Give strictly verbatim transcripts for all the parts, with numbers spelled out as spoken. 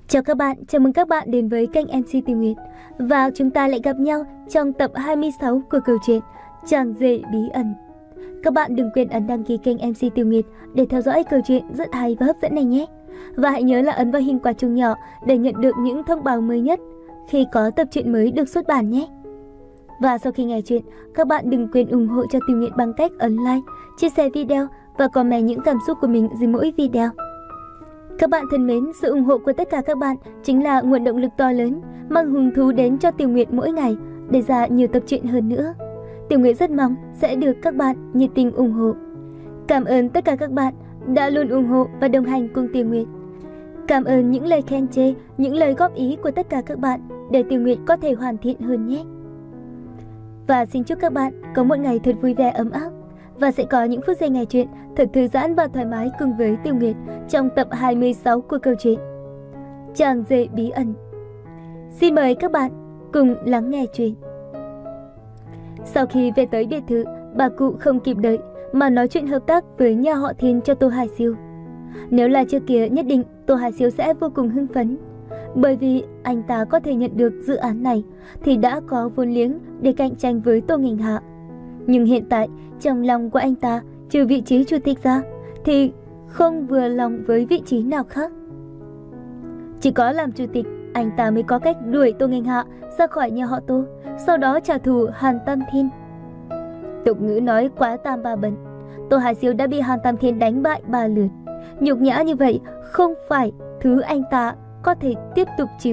Chào các bạn, chào mừng các bạn đến với kênh em xê Tiêu Nguyệt. Và chúng ta lại gặp nhau trong tập hai mươi sáu của câu chuyện Chàng rể bí ẩn. Các bạn đừng quên ấn đăng ký kênh em xê Tiêu Nguyệt để theo dõi câu chuyện rất hay và hấp dẫn này nhé. Và hãy nhớ là ấn vào hình quả chuông nhỏ để nhận được những thông báo mới nhất khi có tập truyện mới được xuất bản nhé. Và sau khi nghe chuyện, các bạn đừng quên ủng hộ cho Tiêu Nguyệt bằng cách ấn like, chia sẻ video và comment những cảm xúc của mình dưới mỗi video. Các bạn thân mến, sự ủng hộ của tất cả các bạn chính là nguồn động lực to lớn mang hứng thú đến cho Tiểu Nguyệt mỗi ngày để ra nhiều tập truyện hơn nữa. Tiểu Nguyệt rất mong sẽ được các bạn nhiệt tình ủng hộ. Cảm ơn tất cả các bạn đã luôn ủng hộ và đồng hành cùng Tiểu Nguyệt. Cảm ơn những lời khen chê, những lời góp ý của tất cả các bạn để Tiểu Nguyệt có thể hoàn thiện hơn nhé. Và xin chúc các bạn có một ngày thật vui vẻ ấm áp và sẽ có những phút giây nghe chuyện thật thư giãn và thoải mái cùng với Tiểu Nguyệt trong tập hai mươi sáu của câu chuyện Chàng rể bí ẩn. Xin mời các bạn cùng lắng nghe chuyện. Sau khi về tới biệt thự, bà cụ không kịp đợi mà nói chuyện hợp tác với nhà họ Thiên cho Tô Hải Siêu. Nếu là trước kia nhất định Tô Hải Siêu sẽ vô cùng hưng phấn, bởi vì anh ta có thể nhận được dự án này thì đã có vốn liếng để cạnh tranh với Tô Nghinh Hạ. Nhưng hiện tại trong lòng của anh ta trừ vị trí chủ tịch ra thì không vừa lòng với vị trí nào khác. Chỉ có làm chủ tịch anh ta mới có cách đuổi Tô Nghinh Hạ ra khỏi nhà họ Tô, sau đó trả thù Hàn Tam Thiên. Tục ngữ nói quá tam ba bận, Tô Hải Siêu đã bị Hàn Tam Thiên đánh bại ba lượt. Nhục nhã như vậy không phải thứ anh ta có thể tiếp tục chịu.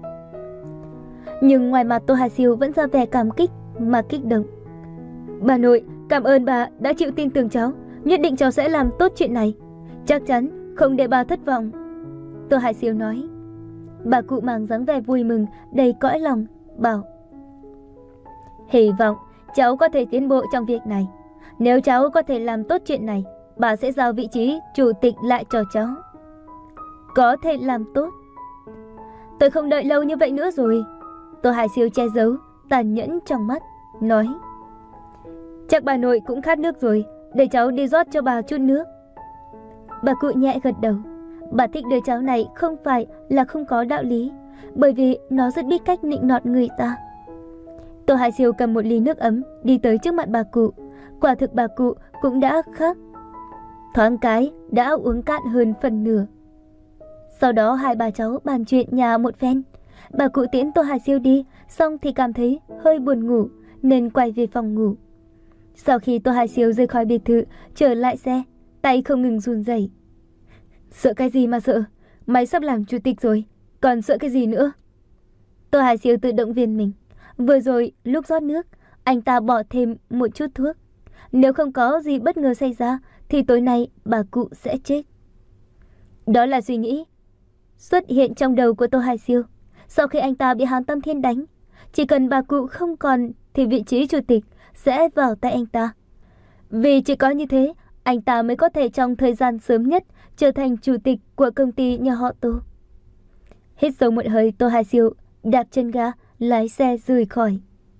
Nhưng ngoài mặt Tô Hải Siêu vẫn ra vẻ cảm kích mà kích động. Bà nội, cảm ơn bà đã chịu tin tưởng cháu. Nhất định cháu sẽ làm tốt chuyện này. Chắc chắn không để bà thất vọng. Tô Hải Siêu nói. Bà cụ mang dáng vẻ vui mừng, đầy cõi lòng, bảo: hy vọng cháu có thể tiến bộ trong việc này. Nếu cháu có thể làm tốt chuyện này, bà sẽ giao vị trí chủ tịch lại cho cháu. Có thể làm tốt? Tôi không đợi lâu như vậy nữa rồi. Tô Hải Siêu che giấu tàn nhẫn trong mắt, nói: chắc bà nội cũng khát nước rồi, để cháu đi rót cho bà chút nước. Bà cụ nhẹ gật đầu. Bà thích đứa cháu này không phải là không có đạo lý, bởi vì nó rất biết cách nịnh nọt người ta. Tô Hải Siêu cầm một ly nước ấm đi tới trước mặt bà cụ. Quả thực bà cụ cũng đã khát, thoáng cái đã uống cạn hơn phần nửa. Sau đó hai bà cháu bàn chuyện nhà một phen. Bà cụ tiễn Tô Hải Siêu đi, xong thì cảm thấy hơi buồn ngủ nên quay về phòng ngủ. Sau khi Tô Hải Siêu rời khỏi biệt thự, trở lại xe, tay không ngừng run rẩy. Sợ cái gì mà sợ? Mày sắp làm chủ tịch rồi, còn sợ cái gì nữa? Tô Hải Siêu tự động viên mình. Vừa rồi lúc rót nước, anh ta bỏ thêm một chút thuốc. Nếu không có gì bất ngờ xảy ra thì tối nay bà cụ sẽ chết. Đó là suy nghĩ xuất hiện trong đầu của Tô Hải Siêu sau khi anh ta bị Hàn Tam Thiên đánh. Chỉ cần bà cụ không còn thì vị trí chủ tịch sẽ vào tay anh ta. Vì chỉ có như thế, anh ta mới có thể trong thời gian sớm nhất trở thành chủ tịch của công ty nhà họ Tô. Hít sâu một hơi, Tô Hải Siêu đạp chân ga, lái xe rời khỏi.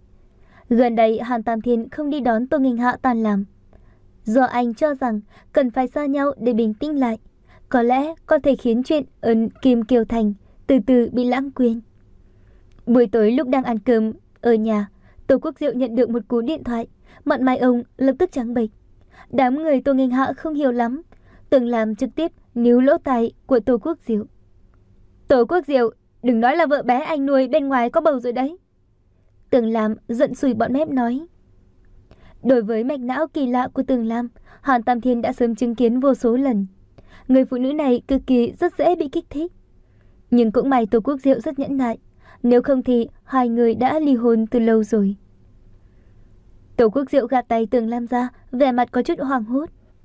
Gần đây Hàn Tam Thiên không đi đón Tô Nghinh Hạ tan làm, do anh cho rằng cần phải xa nhau để bình tĩnh lại. Có lẽ có thể khiến chuyện ở Kim Kiều Thành từ từ bị lãng quên. Buổi tối lúc đang ăn cơm ở nhà, Tô Quốc Diệu nhận được một cú điện thoại. Mặt mày ông lập tức trắng bệch. Đám người Tô Nghinh Hạ không hiểu lắm, tưởng làm trực tiếp níu lỗ tai của Tô Quốc Diệu. Tô Quốc Diệu, đừng nói là vợ bé anh nuôi bên ngoài có bầu rồi đấy. Tường Lam giận sùi bọn mép nói. Đối với mạch não kỳ lạ của Tường Lam, Hàn Tam Thiên đã sớm chứng kiến vô số lần. Người phụ nữ này cực kỳ rất dễ bị kích thích. Nhưng cũng may Tô Quốc Diệu rất nhẫn nại, nếu không thì hai người đã ly hôn từ lâu rồi. Tô Quốc Diệu gạt tay Tường Lam ra, vẻ mặt có chút hoảng hốt.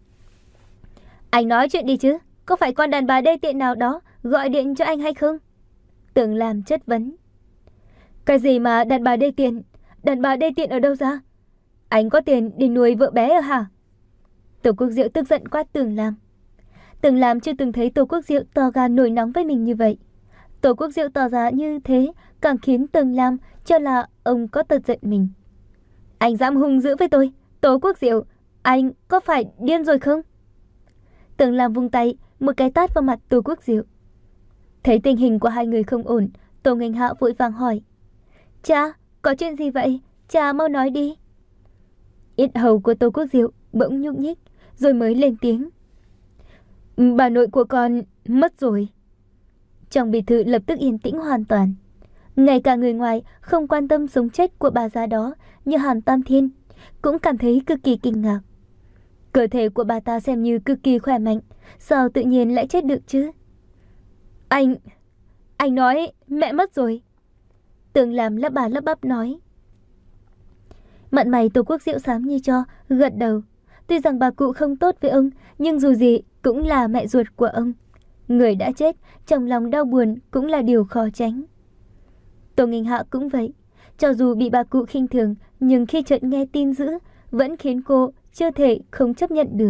Anh nói chuyện đi chứ, có phải con đàn bà đê tiện nào đó gọi điện cho anh hay không? Tường Lam chất vấn. Cái gì mà đàn bà đê tiện? Đàn bà đê tiện ở đâu ra? Anh có tiền để nuôi vợ bé ở hả? Tô Quốc Diệu tức giận quát Tường Lam. Tường Lam chưa từng thấy Tô Quốc Diệu tỏ ra nổi nóng với mình như vậy. Tô Quốc Diệu tỏ ra như thế càng khiến Tường Lam cho là ông có tật giận mình. Anh dám hung dữ với tôi? Tô Quốc Diệu, anh có phải điên rồi không? Tường Lam vung tay, một cái tát vào mặt Tô Quốc Diệu. Thấy tình hình của hai người không ổn, Tô Nghênh Hạ vội vàng hỏi. Cha, có chuyện gì vậy? Cha mau nói đi. Yết hầu của Tô Quốc Diệu bỗng nhúc nhích, rồi mới lên tiếng. Bà nội của con mất rồi. Trong biệt thự lập tức yên tĩnh hoàn toàn. Ngay cả người ngoài không quan tâm sống chết của bà già đó như Hàn Tam Thiên cũng cảm thấy cực kỳ kinh ngạc. Cơ thể của bà ta xem như cực kỳ khỏe mạnh, sao tự nhiên lại chết được chứ? Anh... Anh nói mẹ mất rồi. Tường Lam lắp bà lắp bắp nói. Mặt mày Tô Quốc Diệu xám như cho, gật đầu. Tuy rằng bà cụ không tốt với ông, nhưng dù gì cũng là mẹ ruột của ông. Người đã chết, trong lòng đau buồn cũng là điều khó tránh. Tô Nghênh Hạ cũng vậy. Cho dù bị bà cụ khinh thường, nhưng khi chợt nghe tin dữ, vẫn khiến cô chưa thể không chấp nhận được.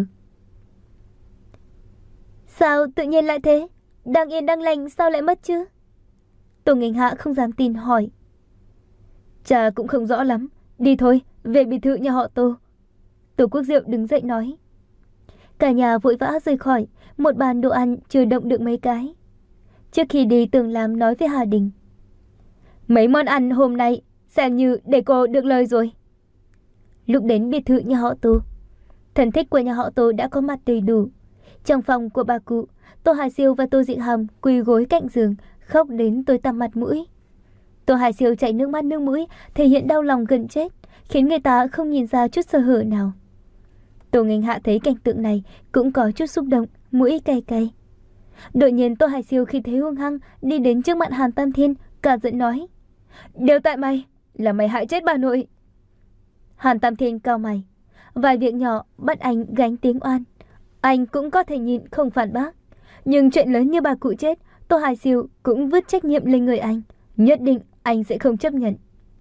Sao tự nhiên lại thế? Đang yên đang lành sao lại mất chứ? Tô Nghênh Hạ không dám tin hỏi. Cha cũng không rõ lắm. Đi thôi, về biệt thự nhà họ Tô. Tô Quốc Diệu đứng dậy nói. Cả nhà vội vã rời khỏi. Một bàn đồ ăn chưa động được mấy cái. Trước khi đi, Tường Lam nói với Hà Đình. Mấy món ăn hôm nay xem như để cô được lời rồi. Lúc đến biệt thự nhà họ Tô, thân thích của nhà họ Tô đã có mặt đầy đủ. Trong phòng của bà cụ, Tô Hải Siêu và Tô Dị Hàm quỳ gối cạnh giường, khóc đến tối tăm mặt mũi. Tô Hải Siêu chảy nước mắt nước mũi, thể hiện đau lòng gần chết, khiến người ta không nhìn ra chút sơ hở nào. Tô Nghênh Hạ thấy cảnh tượng này cũng có chút xúc động, mũi cay cay. Đột nhiên Tô Hải Siêu khi thấy hung hăng đi đến trước mặt Hàn Tam Thiên, cả giận nói. Đều tại mày, là mày hại chết bà nội. Hàn Tam Thiên cau mày. Vài việc nhỏ bắt anh gánh tiếng oan, anh cũng có thể nhịn không phản bác. Nhưng chuyện lớn như bà cụ chết, Tô Hải Siêu cũng vứt trách nhiệm lên người anh. Nhất định anh sẽ không chấp nhận.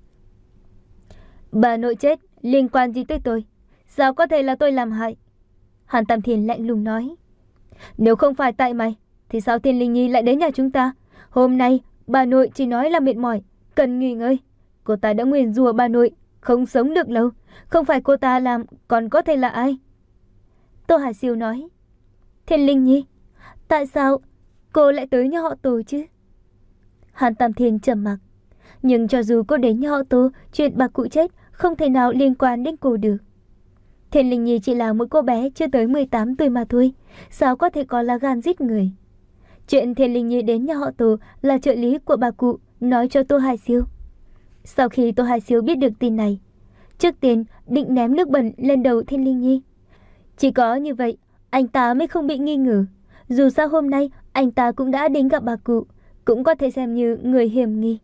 Bà nội chết liên quan gì tới tôi? Sao có thể là tôi làm hại? Hàn Tam Thiên lạnh lùng nói. Nếu không phải tại mày, thì sao Thiên Linh Nhi lại đến nhà chúng ta? Hôm nay bà nội chỉ nói là mệt mỏi, cần nghỉ ngơi. Cô ta đã nguyền rủa bà nội không sống được lâu. Không phải cô ta làm, còn có thể là ai? Tô Hải Siêu nói. Thiên Linh Nhi, tại sao cô lại tới nhà họ Tô chứ? Hàn Tam Thiên trầm mặc. Nhưng cho dù cô đến nhà họ Tô, chuyện bà cụ chết không thể nào liên quan đến cô được. Thiên Linh Nhi chỉ là một cô bé chưa tới mười tám tuổi mà thôi, sao có thể có lá gan giết người? Chuyện Thiên Linh Nhi đến nhà họ Tô là trợ lý của bà cụ nói cho Tô Hải Siêu. Sau khi Tô Hải Siêu biết được tin này, trước tiên định ném nước bẩn lên đầu Thiên Linh Nhi. Chỉ có như vậy, anh ta mới không bị nghi ngờ. Dù sao hôm nay anh ta cũng đã đến gặp bà cụ, cũng có thể xem như người hiểm nghi.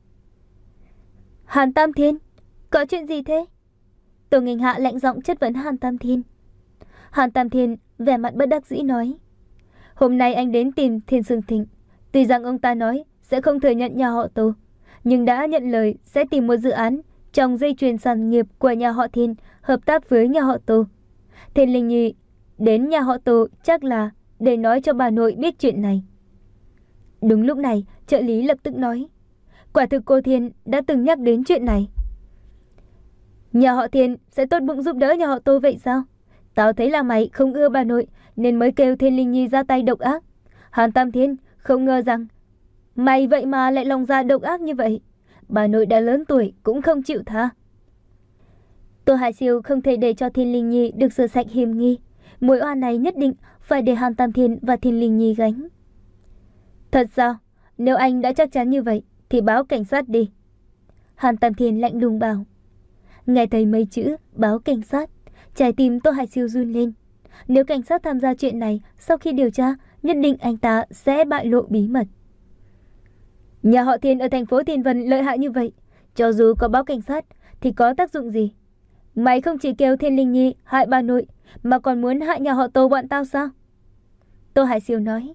Hàn Tam Thiên, có chuyện gì thế? Tô Nghênh Hạ lạnh giọng chất vấn Hàn Tam Thiên. Hàn Tam Thiên vẻ mặt bất đắc dĩ nói. Hôm nay anh đến tìm Thiên Sương Thịnh. Tuy rằng ông ta nói sẽ không thừa nhận nhà họ Tô, nhưng đã nhận lời sẽ tìm một dự án trong dây chuyền sản nghiệp của nhà họ Thiên hợp tác với nhà họ Tô. Thiên Linh Nhi đến nhà họ Tô chắc là để nói cho bà nội biết chuyện này. Đúng lúc này, trợ lý lập tức nói. Quả thực cô Thiên đã từng nhắc đến chuyện này. Nhà họ Thiên sẽ tốt bụng giúp đỡ nhà họ Tô vậy sao? Tao thấy là mày không ưa bà nội nên mới kêu Thiên Linh Nhi ra tay độc ác. Hàn Tam Thiên, không ngờ rằng mày vậy mà lại lòng dạ độc ác như vậy. Bà nội đã lớn tuổi cũng không chịu tha. Tô Hải Siêu không thể để cho Thiên Linh Nhi được rửa sạch hiểm nghi. Mối oan này nhất định phải để Hàn Tam Thiên và Thiên Linh Nhi gánh. Thật sao? Nếu anh đã chắc chắn như vậy thì báo cảnh sát đi. Hàn Tam Thiên lạnh lùng bảo. Nghe thấy mấy chữ báo cảnh sát, trái tim Tô Hải Siêu run lên. Nếu cảnh sát tham gia chuyện này, sau khi điều tra, nhất định anh ta sẽ bại lộ bí mật. Nhà họ Thiên ở thành phố Thiên Vân lợi hại như vậy, cho dù có báo cảnh sát thì có tác dụng gì? Mày không chỉ kêu Thiên Linh Nhi hại bà nội, mà còn muốn hại nhà họ Tô bọn tao sao? Tô Hải Siêu nói.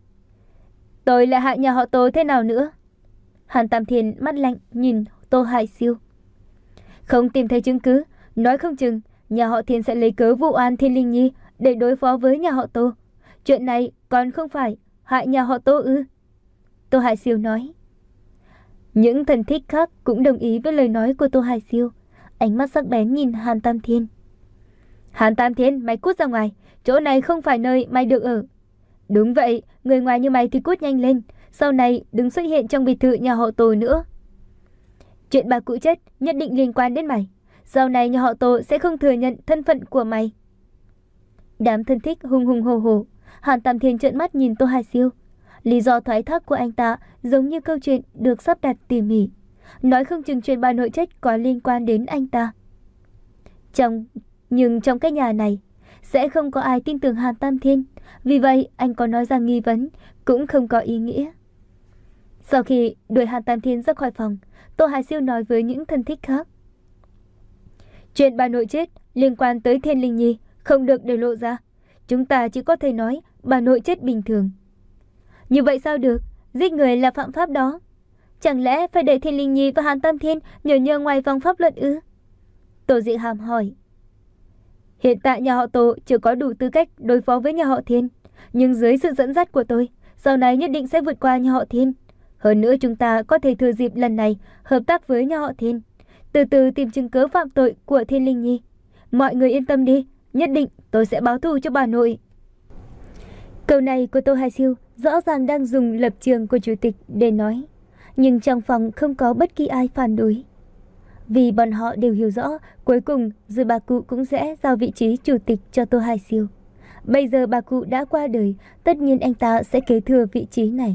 Tôi lại hại nhà họ Tô thế nào nữa? Hàn Tam Thiên mắt lạnh nhìn Tô Hải Siêu. Không tìm thấy chứng cứ, nói không chừng nhà họ Thiên sẽ lấy cớ vụ oan Thiên Linh Nhi để đối phó với nhà họ Tô. Chuyện này còn không phải hại nhà họ Tô ư? Tô Hải Siêu nói. Những thần thích khác cũng đồng ý với lời nói của Tô Hải Siêu. Ánh mắt sắc bén nhìn Hàn Tam Thiên. Hàn Tam Thiên, mày cút ra ngoài, chỗ này không phải nơi mày được ở. Đúng vậy, người ngoài như mày thì cút nhanh lên. sau này đừng xuất hiện trong biệt thự nhà họ Tô nữa. Chuyện bà cụ chết nhất định liên quan đến mày. Sau này nhà họ Tô sẽ không thừa nhận thân phận của mày. Đám thân thích hùng hùng hồ hồ. Hàn Tam Thiên trợn mắt nhìn Tô Hải Siêu. Lý do thoái thác của anh ta giống như câu chuyện được sắp đặt tỉ mỉ. Nói không chừng chuyện bà nội chết có liên quan đến anh ta. Trong Nhưng trong cái nhà này sẽ không có ai tin tưởng Hàn Tam Thiên. Vì vậy anh có nói ra nghi vấn cũng không có ý nghĩa. Sau khi đuổi Hàn Tam Thiên ra khỏi phòng, Tô Hải Siêu nói với những thân thích khác. Chuyện bà nội chết liên quan tới Thiên Linh Nhi không được để lộ ra. Chúng ta chỉ có thể nói bà nội chết bình thường. Như vậy sao được? Giết người là phạm pháp đó. Chẳng lẽ phải để Thiên Linh Nhi và Hàn Tam Thiên nhờ nhơ ngoài vòng pháp luật ư? Tô Dị Hàm hỏi. Hiện tại nhà họ Tô chưa có đủ tư cách đối phó với nhà họ Thiên. Nhưng dưới sự dẫn dắt của tôi, sau này nhất định sẽ vượt qua nhà họ Thiên. Hơn nữa chúng ta có thể thừa dịp lần này hợp tác với nhà họ Thiên, từ từ tìm chứng cứ phạm tội của Thiên Linh Nhi. Mọi người yên tâm đi, nhất định tôi sẽ báo thù cho bà nội. Câu này của Tô Hải Siêu rõ ràng đang dùng lập trường của chủ tịch để nói. Nhưng trong phòng không có bất kỳ ai phản đối. Vì bọn họ đều hiểu rõ cuối cùng rồi bà cụ cũng sẽ giao vị trí chủ tịch cho Tô Hải Siêu. Bây giờ bà cụ đã qua đời, tất nhiên anh ta sẽ kế thừa vị trí này.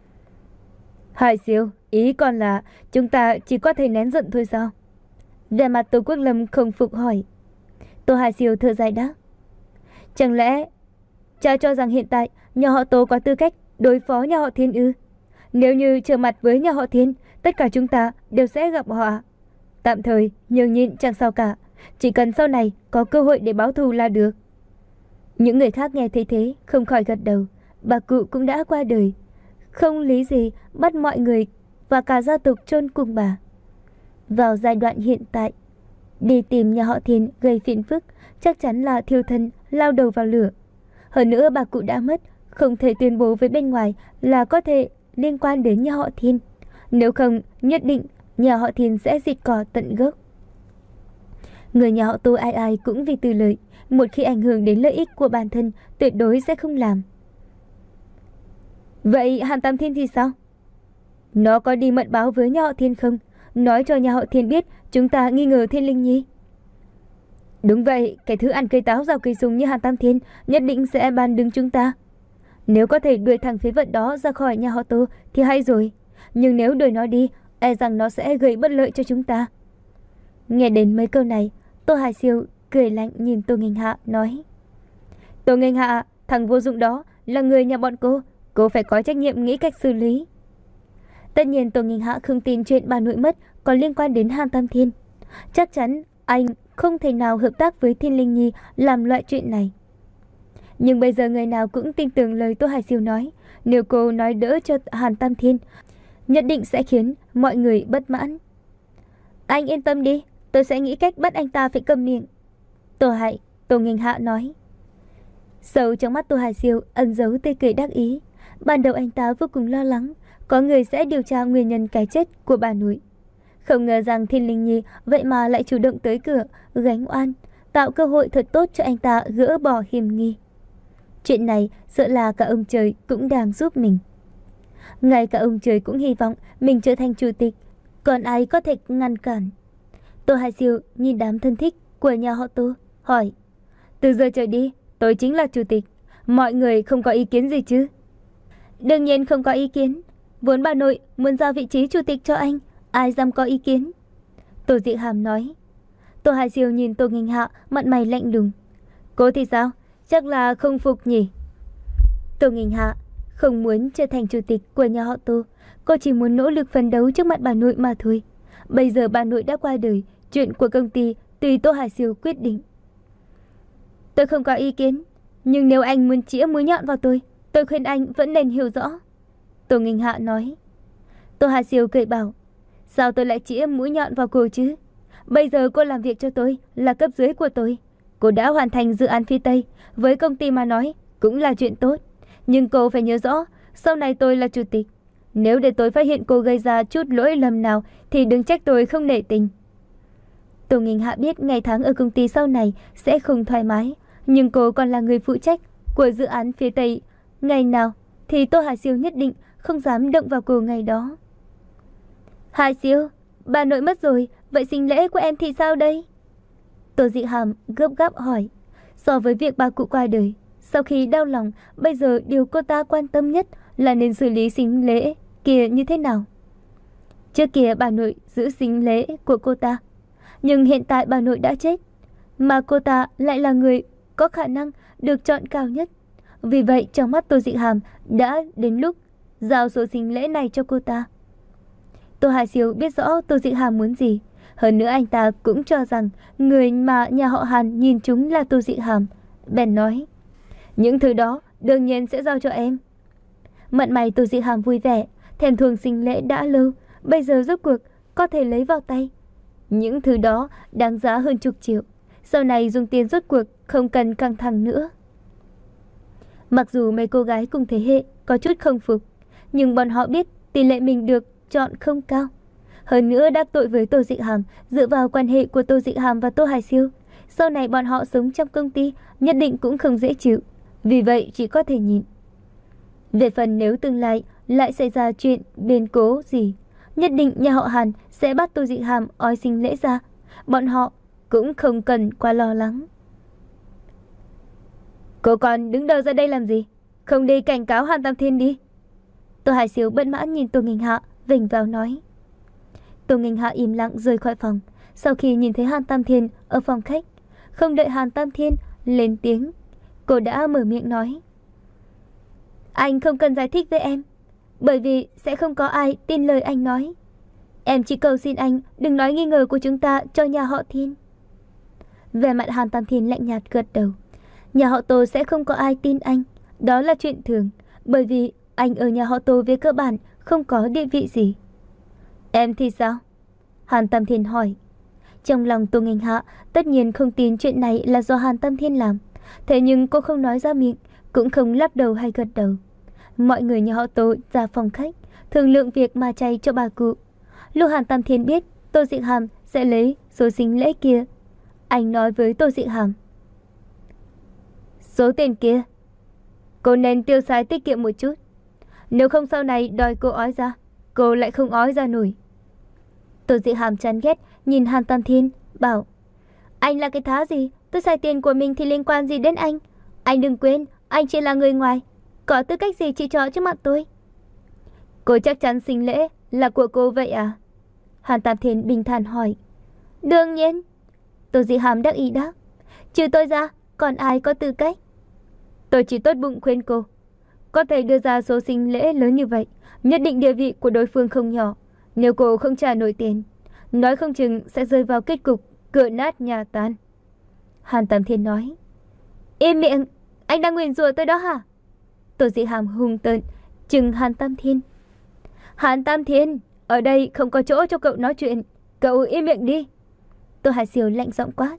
Hải Siêu, ý còn là chúng ta chỉ có thể nén giận thôi sao? Vẻ mặt Tô Quốc Lâm không phục hỏi. Tô Hải Siêu thở dài đáp. Chẳng lẽ cha cho rằng hiện tại nhà họ Tô có tư cách đối phó nhà họ Thiên ư? Nếu như trở mặt với nhà họ Thiên, tất cả chúng ta đều sẽ gặp họa. Tạm thời nhường nhịn chẳng sao cả, chỉ cần sau này có cơ hội để báo thù là được. Những người khác nghe thấy thế không khỏi gật đầu. Bà cụ cũng đã qua đời, không lý gì bắt mọi người và cả gia tộc chôn cùng bà. Vào giai đoạn hiện tại, đi tìm nhà họ Thiên gây phiền phức chắc chắn là thiêu thân lao đầu vào lửa. Hơn nữa bà cụ đã mất, không thể tuyên bố với bên ngoài là có thể liên quan đến nhà họ Thiên. Nếu không, nhất định nhà họ Thiên sẽ diệt cỏ tận gốc. Người nhà họ Tô ai ai cũng vì tư lợi, một khi ảnh hưởng đến lợi ích của bản thân tuyệt đối sẽ không làm. Vậy Hàn Tam Thiên thì sao? Nó có đi mật báo với nhà họ Thiên không? Nói cho nhà họ Thiên biết chúng ta nghi ngờ Thiên Linh Nhi. Đúng vậy, cái thứ ăn cây táo rào cây sung như Hàn Tam Thiên nhất định sẽ bàn đứng chúng ta. Nếu có thể đuổi thằng phế vật đó ra khỏi nhà họ Tô thì hay rồi. Nhưng nếu đuổi nó đi, e rằng nó sẽ gây bất lợi cho chúng ta. Nghe đến mấy câu này, Tô Hải Siêu cười lạnh nhìn Tô Nghênh Hạ nói. Tô Nghênh Hạ, thằng vô dụng đó là người nhà bọn cô. Cô phải có trách nhiệm nghĩ cách xử lý. Tất nhiên Tô Nghênh Hạ không tin chuyện bà nội mất còn liên quan đến Hàn Tam Thiên. Chắc chắn anh không thể nào hợp tác với Thiên Linh Nhi làm loại chuyện này. Nhưng bây giờ người nào cũng tin tưởng lời Tô Hải Siêu nói. Nếu cô nói đỡ cho Hàn Tam Thiên, nhất định sẽ khiến mọi người bất mãn. Anh yên tâm đi, tôi sẽ nghĩ cách bắt anh ta phải câm miệng. Tô Hải, Tô Nghênh Hạ nói. Sâu trong mắt Tô Hải Siêu ẩn giấu tươi cười đắc ý. Ban đầu anh ta vô cùng lo lắng có người sẽ điều tra nguyên nhân cái chết của bà nội. Không ngờ rằng Thiên Linh Nhi vậy mà lại chủ động tới cửa gánh oan, tạo cơ hội thật tốt cho anh ta gỡ bỏ hiểm nghi. Chuyện này sợ là cả ông trời cũng đang giúp mình. Ngay cả ông trời cũng hy vọng mình trở thành chủ tịch, còn ai có thể ngăn cản. Tô Hải Siêu nhìn đám thân thích của nhà họ Tô, hỏi. Từ giờ trở đi, tôi chính là chủ tịch. Mọi người không có ý kiến gì chứ? Đương nhiên không có ý kiến. Vốn bà nội muốn giao vị trí chủ tịch cho anh, ai dám có ý kiến? Tô Dị Hàm nói. Tô Hải Siêu nhìn Tô Nghênh Hạ, mặt mày lạnh lùng. Cô thì sao? Chắc là không phục nhỉ? Tô Nghênh Hạ không muốn trở thành chủ tịch của nhà họ Tô. Cô chỉ muốn nỗ lực phấn đấu trước mặt bà nội mà thôi. Bây giờ bà nội đã qua đời, chuyện của công ty tùy Tô Hải Siêu quyết định. Tôi không có ý kiến, nhưng nếu anh muốn chĩa mũi nhọn vào tôi, tôi khuyên anh vẫn nên hiểu rõ. Tô Nghênh Hạ nói. Tô Hải Siêu cười bảo. Sao tôi lại chĩa mũi nhọn vào cô chứ? Bây giờ cô làm việc cho tôi, là cấp dưới của tôi. Cô đã hoàn thành dự án phía Tây, với công ty mà nói cũng là chuyện tốt. Nhưng cô phải nhớ rõ, sau này tôi là chủ tịch. Nếu để tôi phát hiện cô gây ra chút lỗi lầm nào thì đừng trách tôi không nể tình. Tô Nghênh Hạ biết ngày tháng ở công ty sau này sẽ không thoải mái, nhưng cô còn là người phụ trách của dự án phía Tây. Ngày nào thì Tô Hải Siêu nhất định không dám động vào cô ngày đó. Hai Siêu, bà nội mất rồi, vậy sinh lễ của em thì sao đây? Tô Dị Hàm gấp gáp hỏi. So với việc bà cụ qua đời, sau khi đau lòng, bây giờ điều cô ta quan tâm nhất là nên xử lý sinh lễ kia như thế nào. Trước kia bà nội giữ sinh lễ của cô ta, nhưng hiện tại bà nội đã chết, mà cô ta lại là người có khả năng được chọn cao nhất. Vì vậy trong mắt Tô Dị Hàm đã đến lúc giao số sinh lễ này cho cô ta. Tô Hải Siêu biết rõ Tô Dị Hàm muốn gì. Hơn nữa anh ta cũng cho rằng người mà nhà họ Hàn nhìn chúng là Tô Dị Hàm. Bèn nói, những thứ đó đương nhiên sẽ giao cho em. Mận mày Tô Dị Hàm vui vẻ, thèm thuồng sinh lễ đã lâu, bây giờ rốt cuộc có thể lấy vào tay. Những thứ đó đáng giá hơn chục triệu. Sau này dùng tiền rốt cuộc không cần căng thẳng nữa. Mặc dù mấy cô gái cùng thế hệ có chút không phục, nhưng bọn họ biết tỷ lệ mình được chọn không cao. Hơn nữa đắc tội với Tô Dị Hàm, dựa vào quan hệ của Tô Dị Hàm và Tô Hải Siêu, sau này bọn họ sống trong công ty nhất định cũng không dễ chịu. Vì vậy chỉ có thể nhịn. Về phần nếu tương lai lại xảy ra chuyện biến cố gì, nhất định nhà họ Hàn sẽ bắt Tô Dị Hàm ói sinh lễ ra. Bọn họ cũng không cần quá lo lắng. Cô còn đứng đờ ra đây làm gì? Không đi cảnh cáo Hàn Tam Thiên đi. Tô Hải Siêu bất mãn nhìn Tô Nghinh Hạ, vểnh vào nói. Tô Nghinh Hạ im lặng rời khỏi phòng. Sau khi nhìn thấy Hàn Tam Thiên ở phòng khách, không đợi Hàn Tam Thiên lên tiếng, cô đã mở miệng nói. Anh không cần giải thích với em, bởi vì sẽ không có ai tin lời anh nói. Em chỉ cầu xin anh đừng nói nghi ngờ của chúng ta cho nhà họ Thiên. Về mặt Hàn Tam Thiên lạnh nhạt gật đầu. Nhà họ Tô sẽ không có ai tin anh, đó là chuyện thường, bởi vì anh ở nhà họ Tô về cơ bản không có địa vị gì. Em thì sao? Hàn Tam Thiên hỏi. Trong lòng Tô Nghinh Hạ tất nhiên không tin chuyện này là do Hàn Tam Thiên làm. Thế nhưng cô không nói ra miệng, cũng không lắc đầu hay gật đầu. Mọi người nhà họ Tô ra phòng khách, thương lượng việc mà chay cho bà cụ. Lúc Hàn Tam Thiên biết Tô Dị Hàm sẽ lấy số sinh lễ kia, anh nói với Tô Dị Hàm. Số tiền kia, cô nên tiêu xài tiết kiệm một chút. Nếu không sau này đòi cô ói ra, cô lại không ói ra nổi. Tô Dị Hàm chán ghét nhìn Hàn Tam Thiên, bảo. Anh là cái thá gì? Tôi xài tiền của mình thì liên quan gì đến anh? Anh đừng quên, anh chỉ là người ngoài, có tư cách gì chỉ trỏ trước mặt tôi? Cô chắc chắn sinh lễ là của cô vậy à? Hàn Tam Thiên bình thản hỏi. Đương nhiên. Tô Dị Hàm đắc ý đáp. Trừ tôi ra, còn ai có tư cách? Tôi chỉ tốt bụng khuyên cô, có thể đưa ra số sinh lễ lớn như vậy, nhất định địa vị của đối phương không nhỏ. Nếu cô không trả nổi tiền, nói không chừng sẽ rơi vào kết cục cửa nát nhà tan. Hàn Tam Thiên nói. Im miệng, anh đang nguyền rủa tôi đó hả? Tô Dị Hàm hung tợn trừng Hàn Tam Thiên. Hàn Tam Thiên, ở đây không có chỗ cho cậu nói chuyện, cậu im miệng đi. Tô Hải Siêu lạnh giọng quát.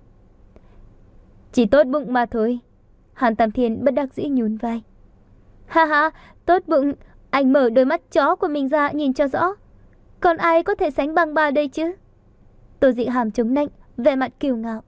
Chỉ tốt bụng mà thôi. Hàn Tam Thiên bất đắc dĩ nhún vai. Ha ha, tốt bụng, anh mở đôi mắt chó của mình ra nhìn cho rõ. Còn ai có thể sánh bằng bà đây chứ? Tô Dị Hàm chống nạnh, vẻ mặt kiêu ngạo.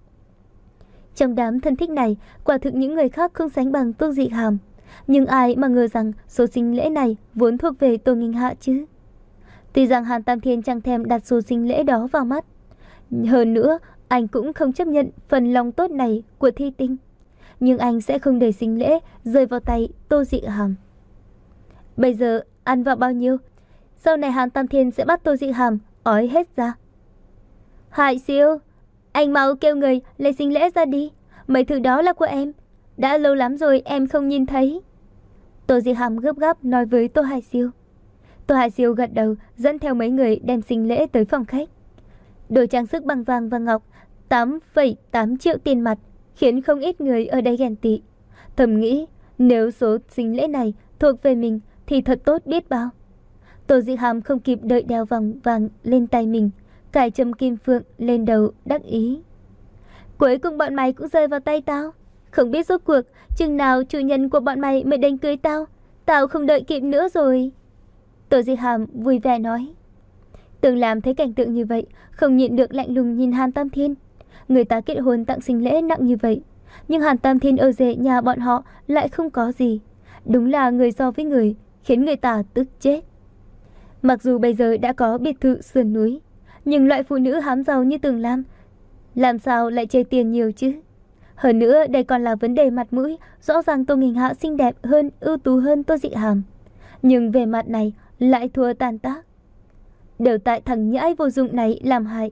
Trong đám thân thích này, quả thực những người khác không sánh bằng Tô Dị Hàm. Nhưng ai mà ngờ rằng số sinh lễ này vốn thuộc về Tô Nghinh Hạ chứ? Tuy rằng Hàn Tam Thiên chẳng thèm đặt số sinh lễ đó vào mắt, hơn nữa anh cũng không chấp nhận phần lòng tốt này của Thi Tinh, nhưng anh sẽ không để sinh lễ rơi vào tay Tô Dị Hàm. Bây giờ ăn vào bao nhiêu, sau này Hàn Tam Thiên sẽ bắt Tô Dị Hàm ói hết ra. Hải Siêu, anh mau kêu người lấy sinh lễ ra đi, mấy thứ đó là của em, đã lâu lắm rồi em không nhìn thấy. Tô Dị Hàm gấp gáp nói với Tô Hải Siêu. Tô Hải Siêu gật đầu, dẫn theo mấy người đem sinh lễ tới phòng khách. Đồ trang sức bằng vàng và ngọc, tám phẩy tám triệu tiền mặt, khiến không ít người ở đây ghen tị. Thầm nghĩ, nếu số sinh lễ này thuộc về mình thì thật tốt biết bao. Tô Dị Hàm không kịp đợi đeo vòng vàng lên tay mình, cài châm kim phượng lên đầu đắc ý. Cuối cùng bọn mày cũng rơi vào tay tao. Không biết rốt cuộc chừng nào chủ nhân của bọn mày mới đánh cưới tao. Tao không đợi kịp nữa rồi. Tô Dị Hàm vui vẻ nói. Tường Lam thấy cảnh tượng như vậy, không nhịn được lạnh lùng nhìn Hàn Tam Thiên. Người ta kết hôn tặng sinh lễ nặng như vậy, nhưng Hàn Tam Thiên ở rể nhà bọn họ lại không có gì. Đúng là người so với người, khiến người ta tức chết. Mặc dù bây giờ đã có biệt thự sườn núi, nhưng loại phụ nữ hám giàu như Tường Lam làm sao lại chê tiền nhiều chứ? Hơn nữa đây còn là vấn đề mặt mũi. Rõ ràng Tô Nghinh Hạ xinh đẹp hơn, ưu tú hơn Tô Dị Hàm, nhưng về mặt này lại thua tan tác. Đều tại thằng nhãi vô dụng này làm hại.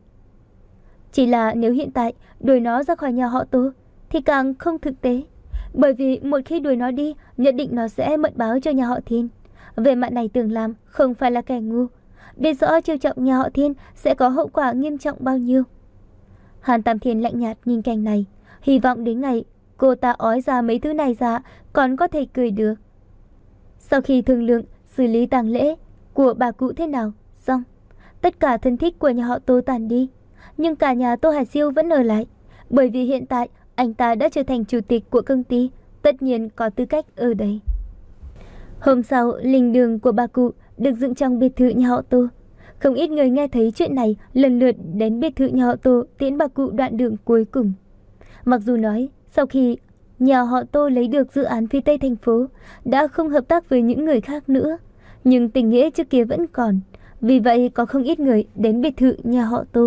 Chỉ là nếu hiện tại đuổi nó ra khỏi nhà họ Tô thì càng không thực tế. Bởi vì một khi đuổi nó đi, nhất định nó sẽ mật báo cho nhà họ Thiên. Về mặt này Tường Lam không phải là kẻ ngu, biết rõ trêu chọc nhà họ Thiên sẽ có hậu quả nghiêm trọng bao nhiêu. Hàn Tam Thiên lạnh nhạt nhìn cảnh này, hy vọng đến ngày cô ta ói ra mấy thứ này ra còn có thể cười được. Sau khi thương lượng xử lý tang lễ của bà cụ thế nào xong, tất cả thân thích của nhà họ Tô tàn đi, nhưng cả nhà Tô Hải Siêu vẫn ở lại. Bởi vì hiện tại anh ta đã trở thành chủ tịch của công ty, tất nhiên có tư cách ở đây. Hôm sau, linh đường của bà cụ được dựng trong biệt thự nhà họ Tô. Không ít người nghe thấy chuyện này lần lượt đến biệt thự nhà họ Tô tiễn bà cụ đoạn đường cuối cùng. Mặc dù nói sau khi nhà họ Tô lấy được dự án phía Tây thành phố đã không hợp tác với những người khác nữa, nhưng tình nghĩa trước kia vẫn còn. Vì vậy có không ít người đến biệt thự nhà họ Tô.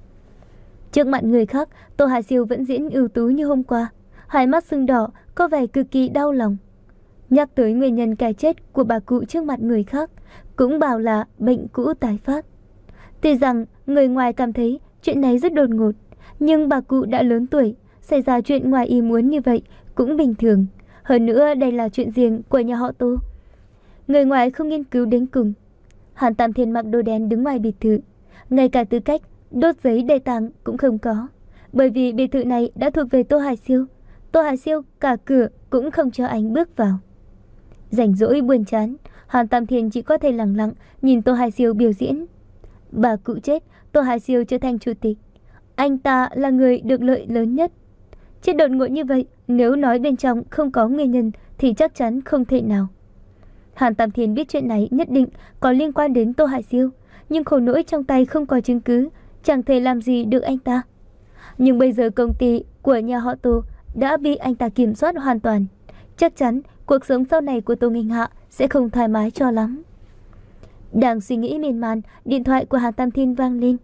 Trước mặt người khác, Tô Hải Siêu vẫn diễn ưu tú như hôm qua, hai mắt sưng đỏ, có vẻ cực kỳ đau lòng. Nhắc tới nguyên nhân cái chết của bà cụ trước mặt người khác, cũng bảo là bệnh cũ tái phát. Tuy rằng người ngoài cảm thấy chuyện này rất đột ngột, nhưng bà cụ đã lớn tuổi, xảy ra chuyện ngoài ý muốn như vậy cũng bình thường. Hơn nữa đây là chuyện riêng của nhà họ Tô, người ngoài không nghiên cứu đến cùng. Hàn Tam Thiên mặc đồ đen đứng ngoài biệt thự, ngay cả tư cách đốt giấy đề tàng cũng không có, bởi vì biệt thự này đã thuộc về Tô Hải Siêu. Tô Hải Siêu cả cửa cũng không cho anh bước vào. Rảnh rỗi buồn chán, Hàn Tam Thiên chỉ có thể lặng lặng nhìn Tô Hải Siêu biểu diễn. Bà cụ chết, Tô Hải Siêu trở thành chủ tịch, anh ta là người được lợi lớn nhất. Chết đột ngột như vậy, nếu nói bên trong không có nguyên nhân thì chắc chắn không thể nào. Hàn Tam Thiên biết chuyện này nhất định có liên quan đến Tô Hải Siêu, nhưng khổ nỗi trong tay không có chứng cứ, chẳng thể làm gì được anh ta. Nhưng bây giờ công ty của nhà họ Tô đã bị anh ta kiểm soát hoàn toàn, chắc chắn cuộc sống sau này của Tô Nghinh Hạ sẽ không thoải mái cho lắm. Đang suy nghĩ miên man, điện thoại của Hàn Tam Thiên vang lên.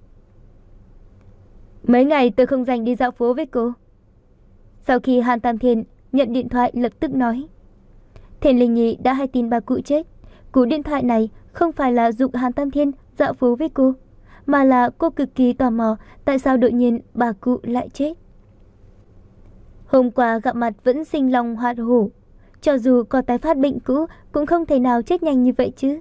Mấy ngày tôi không dành đi dạo phố với cô. Sau khi Hàn Tam Thiên nhận điện thoại lập tức nói. Thiền Linh Nhi đã hay tin bà cụ chết. Cú điện thoại này không phải là giục Hàn Tam Thiên dạo phố với cô, mà là cô cực kỳ tò mò tại sao đột nhiên bà cụ lại chết. Hôm qua gặp mặt vẫn sinh long hoạt hổ, cho dù có tái phát bệnh cũ cũng không thể nào chết nhanh như vậy chứ.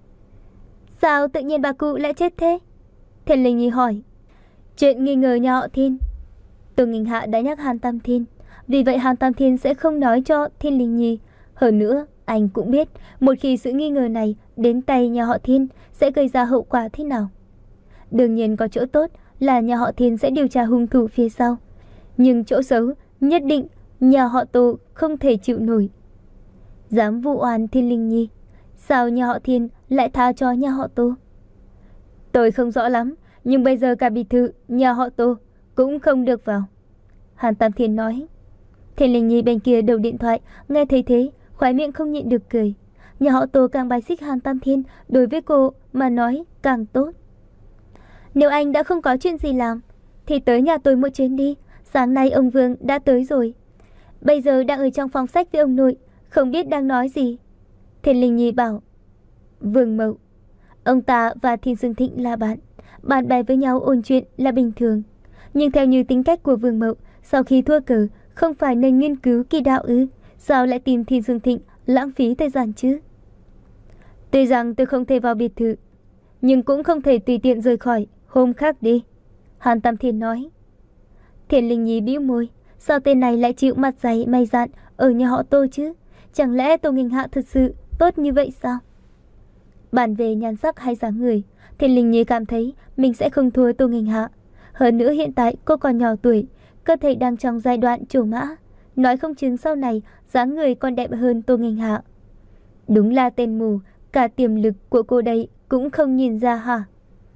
Sao tự nhiên bà cụ lại chết thế? Thiền Linh Nhi hỏi. Chuyện nghi ngờ nhà họ Thiên. Tô Nghinh Hạ đã nhắc Hàn Tam Thiên, vì vậy Hàn Tam Thiên sẽ không nói cho Thiên Linh Nhi. Hơn nữa, anh cũng biết một khi sự nghi ngờ này đến tay nhà họ Thiên sẽ gây ra hậu quả thế nào. Đương nhiên có chỗ tốt là nhà họ Thiên sẽ điều tra hung thủ phía sau, nhưng chỗ xấu nhất định nhà họ Tô không thể chịu nổi. Dám vu oan Thiên Linh Nhi, sao nhà họ Thiên lại tha cho nhà họ Tô? Tôi không rõ lắm, nhưng bây giờ cả biệt thự nhà họ Tô cũng không được vào. Hàn Tam Thiên nói. Thiên Linh Nhi bên kia đầu điện thoại nghe thấy thế, khóe miệng không nhịn được cười. Nhà họ Tô càng bài xích Hàn Tam Thiên, đối với cô mà nói càng tốt. Nếu anh đã không có chuyện gì làm thì tới nhà tôi một chuyến đi. Sáng nay ông Vương đã tới rồi, bây giờ đang ở trong phòng sách với ông nội, không biết đang nói gì. Thiên Linh Nhi bảo. Vương Mậu, ông ta và Thiên Dương Thịnh là bạn, bạn bè với nhau ôn chuyện là bình thường. Nhưng theo như tính cách của Vương Mậu, sau khi thua cờ không phải nên nghiên cứu kỳ đạo ư? Sao lại tìm Thiên Dương Thịnh lãng phí thời gian chứ? Tuy rằng tôi không thể vào biệt thự, nhưng cũng không thể tùy tiện rời khỏi, hôm khác đi. Hàn Tam Thiên nói. Thiên Linh Nhi bĩu môi, sao tên này lại chịu mặt dày mày dạn ở nhà họ Tô chứ? Chẳng lẽ Tô Nghinh Hạ thật sự tốt như vậy sao? Bàn về nhan sắc hay dáng người, Thiên Linh Nhi cảm thấy mình sẽ không thua Tô Nghinh Hạ. Hơn nữa hiện tại cô còn nhỏ tuổi, cơ thể đang trong giai đoạn trổ mã, nói không chừng sau này dáng người còn đẹp hơn Tô Nghinh Hạ. Đúng là tên mù, cả tiềm lực của cô đây cũng không nhìn ra hả?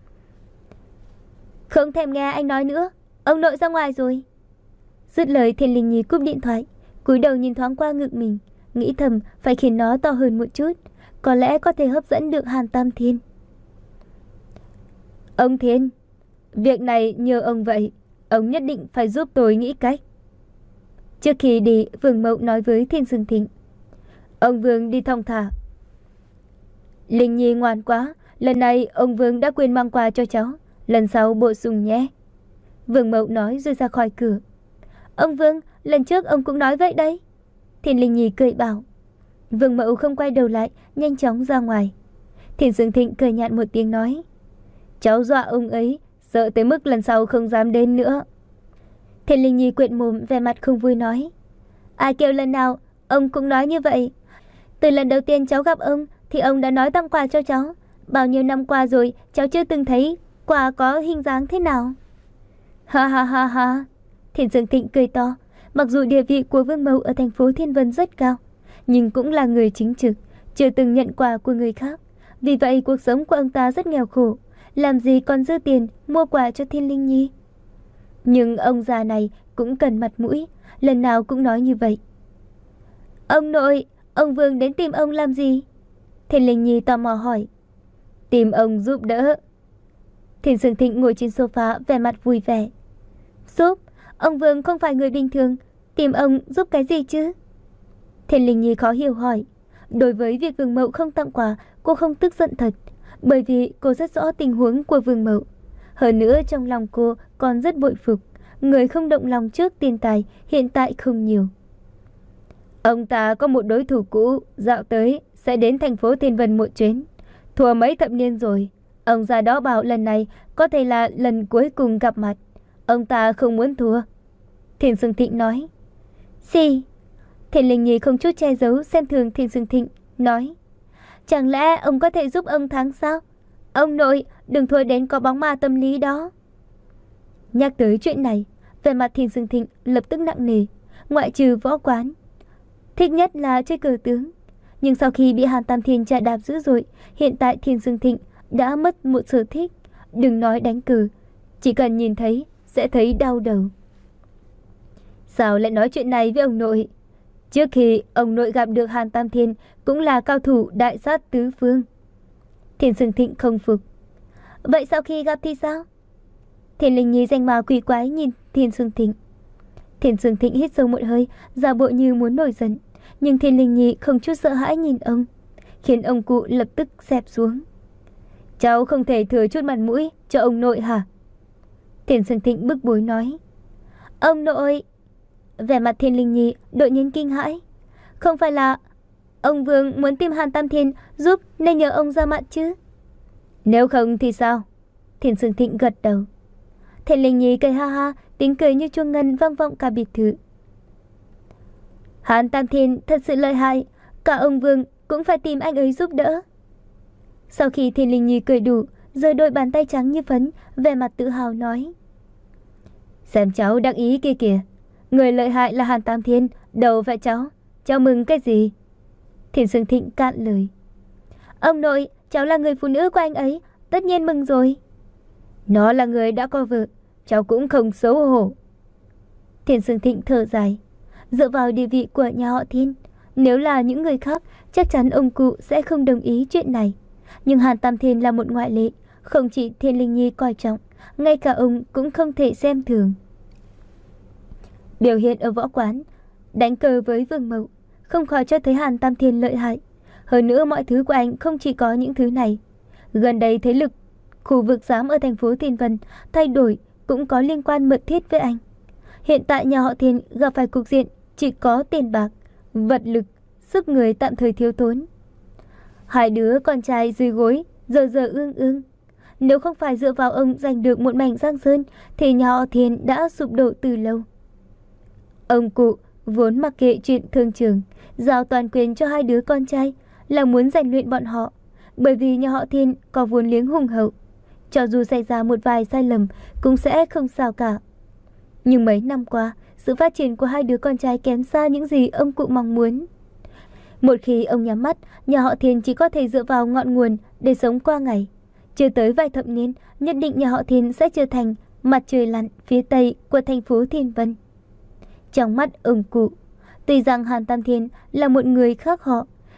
Không thèm nghe anh nói nữa, ông nội ra ngoài rồi. Dứt lời Thiên Linh Nhi cúp điện thoại, cúi đầu nhìn thoáng qua ngực mình, nghĩ thầm phải khiến nó to hơn một chút. có lẽ có thể hấp dẫn được Hàn Tam Thiên. Ông Thiên, việc này nhờ ông vậy, ông nhất định phải giúp tôi nghĩ cách. Trước khi đi, Vương Mậu nói với Thiên Sương Thịnh. Ông Vương đi thong thả. Linh Nhi ngoan quá, lần này ông Vương đã quên mang quà cho cháu, lần sau bổ sung nhé. Vương Mậu nói rồi ra khỏi cửa. Ông Vương, lần trước ông cũng nói vậy đấy. Thiên Linh Nhi cười bảo. Vương Mậu không quay đầu lại, nhanh chóng ra ngoài. Thiên Sương Thịnh cười nhạt một tiếng nói. Cháu dọa ông ấy, sợ tới mức lần sau không dám đến nữa. Thiên Linh Nhi quện mồm, vẻ mặt không vui nói. Ai kêu lần nào ông cũng nói như vậy. Từ lần đầu tiên cháu gặp ông thì ông đã nói tặng quà cho cháu. Bao nhiêu năm qua rồi cháu chưa từng thấy quà có hình dáng thế nào. Ha ha ha ha. Thiên Sương Thịnh cười to. Mặc dù địa vị của Vương Mậu ở thành phố Thiên Vân rất cao, nhưng cũng là người chính trực, chưa từng nhận quà của người khác. Vì vậy cuộc sống của ông ta rất nghèo khổ, làm gì còn dư tiền mua quà cho Thiên Linh Nhi. Nhưng ông già này cũng cần mặt mũi, lần nào cũng nói như vậy. Ông nội, ông Vương đến tìm ông làm gì? Thiên Linh Nhi tò mò hỏi. Tìm ông giúp đỡ. Thiên Sương Thịnh ngồi trên sofa, vẻ mặt vui vẻ. Giúp? Ông Vương không phải người bình thường, tìm ông giúp cái gì chứ? Thiên Linh Nhi khó hiểu hỏi. Đối với việc Vương Mậu không tặng quà, cô không tức giận thật, bởi vì cô rất rõ tình huống của Vương Mậu. Hơn nữa trong lòng cô còn rất bội phục, người không động lòng trước tiền tài hiện tại không nhiều. Ông ta có một đối thủ cũ, dạo tới sẽ đến thành phố Thiên Vân một chuyến. Thua mấy thập niên rồi, ông già đó bảo lần này có thể là lần cuối cùng gặp mặt. Ông ta không muốn thua. Thiên Sương Thịnh nói. Gì? Thiên Linh Nhi không chút che giấu xem thường Thiên Sương Thịnh, nói. Chẳng lẽ ông có thể giúp ông thắng sao? Ông nội, đừng thôi đến có bóng ma tâm lý đó. Nhắc tới chuyện này, vẻ mặt Thiên Sương Thịnh lập tức nặng nề. Ngoại trừ võ quán, thích nhất là chơi cờ tướng. Nhưng sau khi bị Hàn Tam Thiên chà đạp dữ dội, hiện tại Thiên Sương Thịnh đã mất một sở thích. Đừng nói đánh cờ, chỉ cần nhìn thấy sẽ thấy đau đầu. Sao lại nói chuyện này với ông nội? Trước khi ông nội gặp được Hàn Tam Thiên cũng là cao thủ đại sát tứ phương. Thiên Sương Thịnh không phục. Vậy sau khi gặp thì sao? Thiên Linh Nhi danh mà quỷ quái nhìn Thiên Sương Thịnh. Thiên Sương Thịnh hít sâu một hơi, giả bộ như muốn nổi giận. Nhưng Thiên Linh Nhi không chút sợ hãi nhìn ông, khiến ông cụ lập tức xẹp xuống. Cháu không thể thừa chút mặt mũi cho ông nội hả? Thiên Sương Thịnh bức bối nói. Ông nội... Vẻ mặt Thiên Linh Nhi đột nhiên kinh hãi. Không phải là ông Vương muốn tìm Hàn Tam Thiên giúp nên nhờ ông ra mặt chứ? Nếu không thì sao? Thiên Sương Thịnh gật đầu. Thiên Linh Nhi cười ha ha, tiếng cười như chuông ngân vang vọng cả biệt thự. Hàn Tam Thiên thật sự lợi hại, cả ông Vương cũng phải tìm anh ấy giúp đỡ. Sau khi Thiên Linh Nhi cười đủ, giơ đôi bàn tay trắng như phấn, vẻ mặt tự hào nói. Xem cháu đắc ý kia kìa, người lợi hại là Hàn Tam Thiên, đầu phải cháu, cháu mừng cái gì? Thiên Sương Thịnh cạn lời. Ông nội, cháu là người phụ nữ của anh ấy, tất nhiên mừng rồi. Nó là người đã có vợ, cháu cũng không xấu hổ. Thiên Sương Thịnh thở dài. Dựa vào địa vị của nhà họ Thiên, nếu là những người khác, chắc chắn ông cụ sẽ không đồng ý chuyện này. Nhưng Hàn Tam Thiên là một ngoại lệ, không chỉ Thiên Linh Nhi coi trọng, ngay cả ông cũng không thể xem thường. Biểu hiện ở võ quán, đánh cờ với Vương Mậu, không khỏi cho thấy Hàn Tam Thiên lợi hại. Hơn nữa mọi thứ của anh không chỉ có những thứ này. Gần đây thế lực khu vực giám ở thành phố Thiên Vân thay đổi cũng có liên quan mật thiết với anh. Hiện tại nhà họ Thiên gặp phải cục diện chỉ có tiền bạc, vật lực, sức người tạm thời thiếu thốn. Hai đứa con trai dưới gối giờ giờ ương ương. Nếu không phải dựa vào ông giành được một mảnh Giang Sơn thì nhà họ Thiên đã sụp đổ từ lâu. Ông cụ vốn mặc kệ chuyện thương trường, giao toàn quyền cho hai đứa con trai là muốn rèn luyện bọn họ. Bởi vì nhà họ Thiên có vốn liếng hùng hậu, cho dù xảy ra một vài sai lầm cũng sẽ không sao cả. Nhưng mấy năm qua, sự phát triển của hai đứa con trai kém xa những gì ông cụ mong muốn. Một khi ông nhắm mắt, nhà họ Thiên chỉ có thể dựa vào ngọn nguồn để sống qua ngày. Chưa tới vài thập niên, nhất định nhà họ Thiên sẽ trở thành mặt trời lặn phía tây của thành phố Thiên Vân. Trong mắt ông cụ, tuy rằng Hàn Tam Thiên là một người khác họ,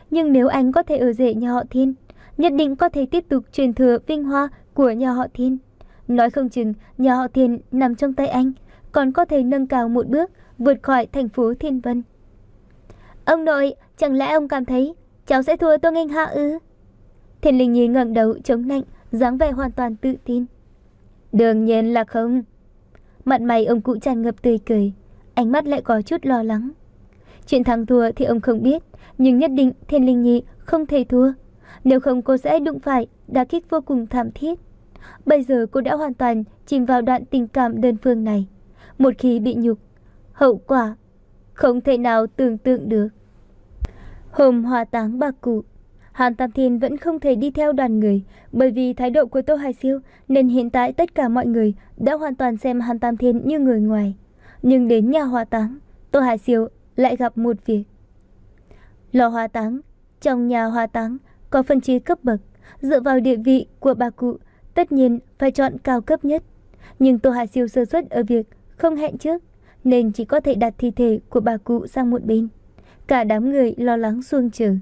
Nhưng nếu anh có thể ở rể nhà họ Thiên, nhất định có thể tiếp tục truyền thừa vinh hoa của nhà họ Thiên. Nói không chừng nhà họ Thiên nằm trong tay anh, còn có thể nâng cao một bước, vượt khỏi thành phố Thiên Vân. Ông nội, chẳng lẽ ông cảm thấy cháu sẽ thua Tô Nghênh Hạ ư? Thiên Linh Nhi ngẩng đầu chống nạnh, dáng vẻ hoàn toàn tự tin. Đương nhiên là không. Mặt mày ông cụ tràn ngập tươi cười, ánh mắt lại có chút lo lắng. Chuyện thắng thua thì ông không biết, nhưng nhất định Thiên Linh Nhi không thể thua. Nếu không cô sẽ đụng phải đả kích vô cùng thảm thiết. Bây giờ cô đã hoàn toàn chìm vào đoạn tình cảm đơn phương này. Một khi bị nhục, hậu quả không thể nào tưởng tượng được. Hôm hỏa táng bà cụ, Hàn Tam Thiên vẫn không thể đi theo đoàn người. Bởi vì thái độ của Tô Hải Siêu nên hiện tại tất cả mọi người đã hoàn toàn xem Hàn Tam Thiên như người ngoài. Nhưng đến nhà hỏa táng, Tô Hải Siêu lại gặp một việc. Lò hỏa táng, trong nhà hỏa táng có phân chia cấp bậc. Dựa vào địa vị của bà cụ, tất nhiên phải chọn cao cấp nhất. Nhưng Tô Hải Siêu sơ suất ở việc không hẹn trước, nên chỉ có thể đặt thi thể của bà cụ sang một bên. Cả đám người lo lắng xuông chờ.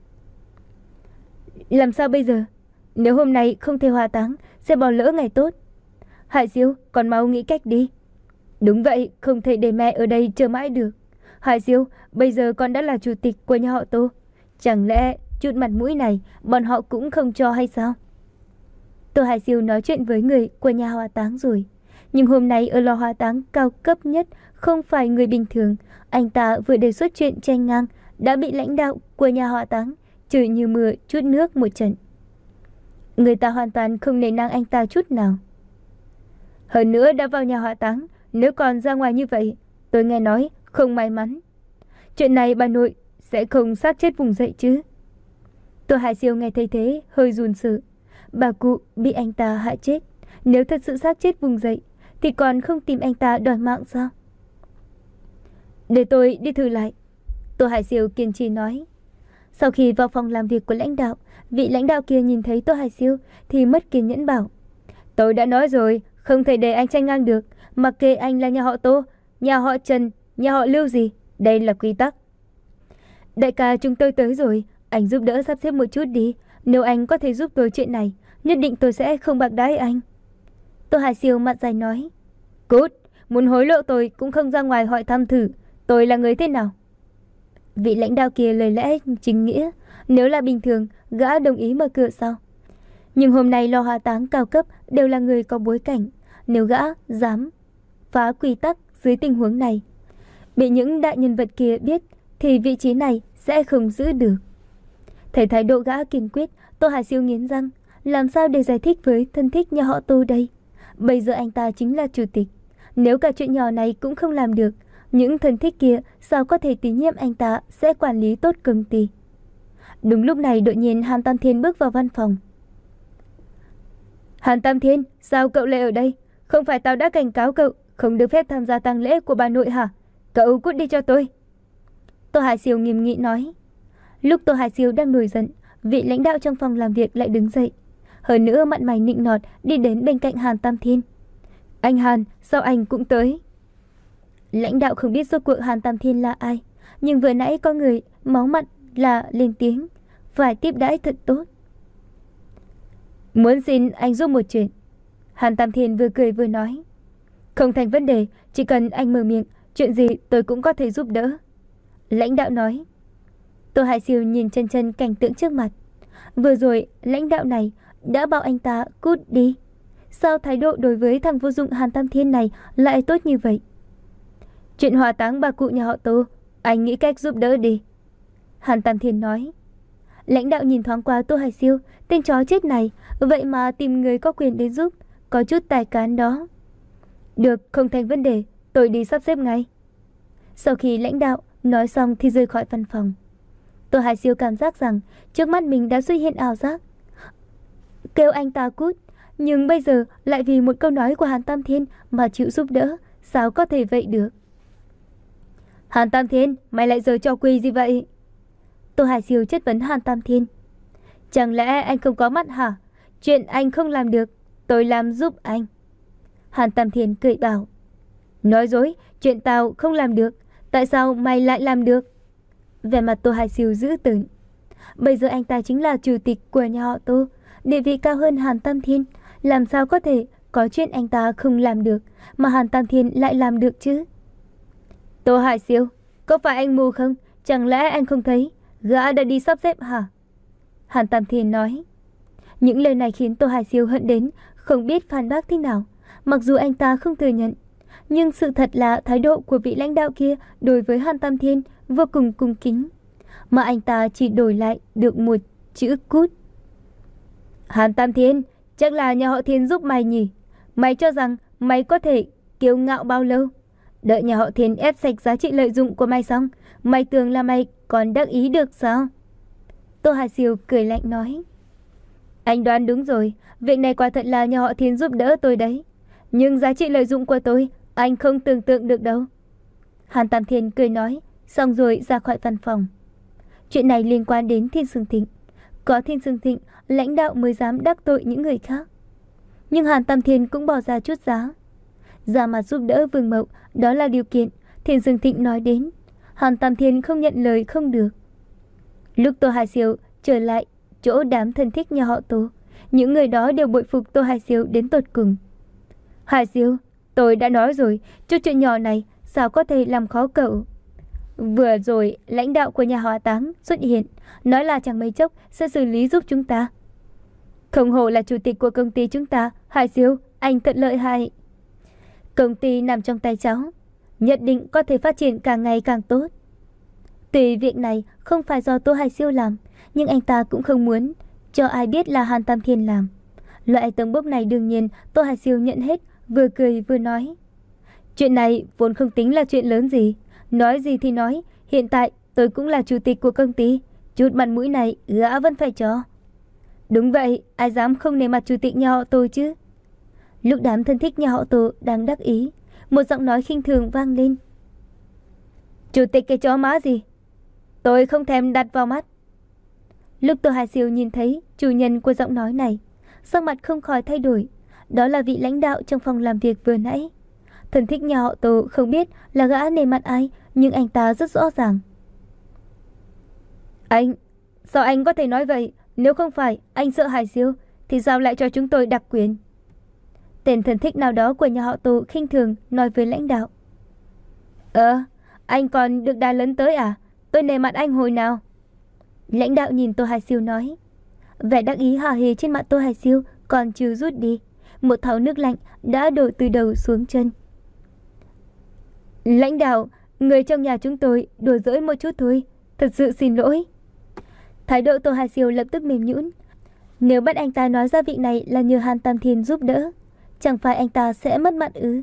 Làm sao bây giờ? Nếu hôm nay không thể hỏa táng, sẽ bỏ lỡ ngày tốt. Hải Siêu, còn mau nghĩ cách đi. Đúng vậy, không thể để mẹ ở đây chờ mãi được. Hải Siêu, bây giờ con đã là chủ tịch của nhà họ Tô. Chẳng lẽ chút mặt mũi này bọn họ cũng không cho hay sao? Tô Hải Siêu nói chuyện với người của nhà hỏa táng rồi. Nhưng hôm nay ở lò hỏa táng cao cấp nhất không phải người bình thường. Anh ta vừa đề xuất chuyện tranh ngang, đã bị lãnh đạo của nhà hỏa táng chửi như mưa chút nước một trận. Người ta hoàn toàn không nể nang anh ta chút nào. Hơn nữa đã vào nhà hỏa táng, nếu còn ra ngoài như vậy, tôi nghe nói không may mắn. Chuyện này bà nội sẽ không xác chết vùng dậy chứ? Tô Hải Siêu nghe thấy thế hơi run sợ. Bà cụ bị anh ta hại chết, nếu thật sự xác chết vùng dậy thì còn không tìm anh ta đòi mạng sao? Để tôi đi thử lại, Tô Hải Siêu kiên trì nói. Sau khi vào phòng làm việc của lãnh đạo, vị lãnh đạo kia nhìn thấy Tô Hải Siêu thì mất kiên nhẫn bảo: Tôi đã nói rồi, không thể để anh tranh ngang được. Mặc kệ anh là nhà họ Tô, nhà họ Trần, nhà họ Lưu gì, đây là quy tắc. Đại ca, chúng tôi tới rồi, anh giúp đỡ sắp xếp một chút đi. Nếu anh có thể giúp tôi chuyện này, nhất định tôi sẽ không bạc đãi anh. Tô Hải Siêu mặt dài nói: Cút, muốn hối lộ tôi cũng không ra ngoài hỏi thăm thử tôi là người thế nào. Vị lãnh đạo kia lời lẽ chính nghĩa, nếu là bình thường gã đồng ý mở cửa sau. Nhưng hôm nay lò hỏa táng cao cấp đều là người có bối cảnh. Nếu gã dám phá quy tắc dưới tình huống này, bị những đại nhân vật kia biết thì vị trí này sẽ không giữ được. Thấy thái độ gã kiên quyết, Tô Hải Siêu nghiến răng. Làm sao để giải thích với thân thích nhà họ Tô đây? Bây giờ anh ta chính là chủ tịch. Nếu cả chuyện nhỏ này cũng không làm được, những thân thích kia sao có thể tín nhiệm anh ta sẽ quản lý tốt công ty? Đúng lúc này đột nhiên Hàn Tam Thiên bước vào văn phòng. Hàn Tam Thiên, sao cậu lại ở đây? Không phải tao đã cảnh cáo cậu không được phép tham gia tang lễ của bà nội hả? Cậu cút đi cho tôi. Tô Hải Siêu nghiêm nghị nói. Lúc Tô Hải Siêu đang nổi giận, vị lãnh đạo trong phòng làm việc lại đứng dậy. Hơn nữa mặt mày nịnh nọt đi đến bên cạnh Hàn Tam Thiên. Anh Hàn, sao anh cũng tới? Lãnh đạo không biết rốt cuộc Hàn Tam Thiên là ai, nhưng vừa nãy có người máu mặt là lên tiếng, phải tiếp đãi thật tốt. Muốn xin anh giúp một chuyện. Hàn Tam Thiên vừa cười vừa nói. Không thành vấn đề, chỉ cần anh mở miệng, chuyện gì tôi cũng có thể giúp đỡ. Lãnh đạo nói. Tô Hải Siêu nhìn chân chân cảnh tượng trước mặt. Vừa rồi lãnh đạo này đã bảo anh ta cút đi. Sao thái độ đối với thằng vô dụng Hàn Tam Thiên này lại tốt như vậy? Chuyện hỏa táng bà cụ nhà họ Tô, anh nghĩ cách giúp đỡ đi. Hàn Tam Thiên nói. Lãnh đạo nhìn thoáng qua Tô Hải Siêu, tên chó chết này, vậy mà tìm người có quyền đến giúp, có chút tài cán đó. Được, không thành vấn đề, tôi đi sắp xếp ngay. Sau khi lãnh đạo nói xong thì rời khỏi văn phòng. Tô Hải Siêu cảm giác rằng trước mắt mình đã xuất hiện ảo giác. Kêu anh ta cút, nhưng bây giờ lại vì một câu nói của Hàn Tam Thiên mà chịu giúp đỡ, sao có thể vậy được? Hàn Tam Thiên, mày lại giở trò quỷ gì vậy? Tô Hải Siêu chất vấn Hàn Tam Thiên. Chẳng lẽ anh không có mắt hả? Chuyện anh không làm được, tôi làm giúp anh. Hàn Tam Thiên cười bảo. Nói dối, chuyện tao không làm được, tại sao mày lại làm được? Vẻ mặt Tô Hải Siêu dữ tợn. Bây giờ anh ta chính là chủ tịch của nhà họ Tô, địa vị cao hơn Hàn Tam Thiên. Làm sao có thể có chuyện anh ta không làm được mà Hàn Tam Thiên lại làm được chứ? Tô Hải Siêu, có phải anh mù không? Chẳng lẽ anh không thấy gã đã đi sắp xếp hả? Hàn Tam Thiên nói. Những lời này khiến Tô Hải Siêu hận đến không biết phản bác thế nào. Mặc dù anh ta không thừa nhận, nhưng sự thật là thái độ của vị lãnh đạo kia đối với Hàn Tam Thiên vô cùng cung kính, mà anh ta chỉ đổi lại được một chữ cút. Hàn Tam Thiên, chắc là nhà họ Thiên giúp mày nhỉ? Mày cho rằng mày có thể kiêu ngạo bao lâu? Đợi nhà họ Thiên ép sạch giá trị lợi dụng của mày xong, mày tưởng là mày còn đắc ý được sao? Tô Hải Siêu cười lạnh nói. Anh đoán đúng rồi, việc này quả thật là nhà họ Thiên giúp đỡ tôi đấy. Nhưng giá trị lợi dụng của tôi, anh không tưởng tượng được đâu. Hàn Tam Thiên cười nói, xong rồi ra khỏi văn phòng. Chuyện này liên quan đến Thiên Sương Thịnh. Có Thiên Sương Thịnh, lãnh đạo mới dám đắc tội những người khác. Nhưng Hàn Tam Thiên cũng bỏ ra chút giá. Ra mặt giúp đỡ Vương Mậu, đó là điều kiện Thiên Sương Thịnh nói đến. Hàn Tam Thiên không nhận lời không được. Lúc Tô Hải Siêu trở lại chỗ đám thân thích nhà họ Tô, những người đó đều bội phục Tô Hải Siêu đến tột cùng. Hải Siêu, tôi đã nói rồi, chút chuyện nhỏ này sao có thể làm khó cậu? Vừa rồi lãnh đạo của nhà họ Táng xuất hiện, nói là chẳng mấy chốc sẽ xử lý giúp chúng ta. Không hổ là chủ tịch của công ty chúng ta. Hải Siêu, anh thật lợi hại. Công ty nằm trong tay cháu, nhất định có thể phát triển càng ngày càng tốt. Tuy việc này không phải do Tô Hải Siêu làm, nhưng anh ta cũng không muốn cho ai biết là Hàn Tam Thiên làm. Loại tầng bốc này đương nhiên Tô Hải Siêu nhận hết, vừa cười vừa nói. Chuyện này vốn không tính là chuyện lớn gì. Nói gì thì nói, hiện tại tôi cũng là chủ tịch của công ty, chút mặt mũi này gã vẫn phải cho. Đúng vậy, ai dám không nể mặt chủ tịch nhà họ Tô chứ? Lúc đám thân thích nhà họ Tô đang đắc ý, một giọng nói khinh thường vang lên. Chủ tịch cái chó má gì? Tôi không thèm đặt vào mắt. Lúc Tô Hải Siêu nhìn thấy chủ nhân của giọng nói này, sắc mặt không khỏi thay đổi. Đó là vị lãnh đạo trong phòng làm việc vừa nãy. Thân thích nhà họ Tô không biết là gã nề mặt ai, nhưng anh ta rất rõ ràng. Anh, sao anh có thể nói vậy? Nếu không phải anh sợ Hải Siêu, thì sao lại cho chúng tôi đặc quyền? Tên thân thích nào đó của nhà họ Tô khinh thường nói với lãnh đạo. Ờ, anh còn được đà lớn tới à? Tôi nề mặt anh hồi nào? Lãnh đạo nhìn Tô Hải Siêu nói. Vẻ đắc ý hả hê trên mặt Tô Hải Siêu còn chưa rút đi. Một thau nước lạnh đã đổ từ đầu xuống chân. Lãnh đạo, người trong nhà chúng tôi đùa giỡn một chút thôi, thật sự xin lỗi. Thái độ Tô Hải Siêu lập tức mềm nhũn. Nếu bắt anh ta nói ra vị này là nhờ Hàn Tam Thiên giúp đỡ, chẳng phải anh ta sẽ mất mặt ư?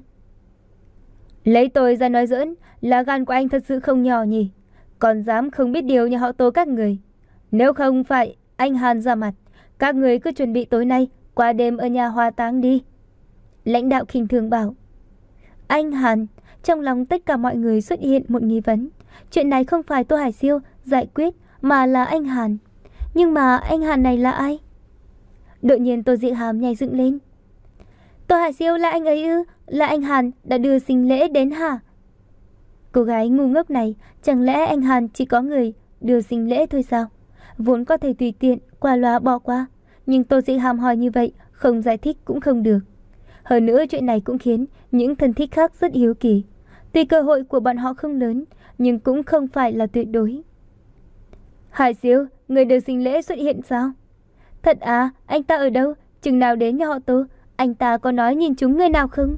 Lấy tôi ra nói giỡn, là gan của anh thật sự không nhỏ nhỉ? Còn dám không biết điều nhà họ Tô các người. Nếu không phải anh Hàn ra mặt, các người cứ chuẩn bị tối nay qua đêm ở nhà Hoa Táng đi. Lãnh đạo khinh thường bảo. Anh Hàn, trong lòng tất cả mọi người xuất hiện một nghi vấn. Chuyện này không phải Tô Hải Siêu giải quyết, mà là anh Hàn. Nhưng mà anh Hàn này là ai? Đột nhiên Tô Dị Hàm nhảy dựng lên. Tô Hải Siêu là anh ấy ư? Là anh Hàn đã đưa sinh lễ đến hả? Cô gái ngu ngốc này, chẳng lẽ anh Hàn chỉ có người đưa sinh lễ thôi sao? Vốn có thể tùy tiện qua loa bỏ qua, nhưng Tô Dị Hàm hỏi như vậy, không giải thích cũng không được. Hơn nữa chuyện này cũng khiến những thân thích khác rất hiếu kỳ. Tuy cơ hội của bọn họ không lớn, nhưng cũng không phải là tuyệt đối. Hải Siêu, người đưa sinh lễ xuất hiện sao? Thật à, anh ta ở đâu? Chừng nào đến nhà họ Tô? Anh ta có nói nhìn chúng người nào không?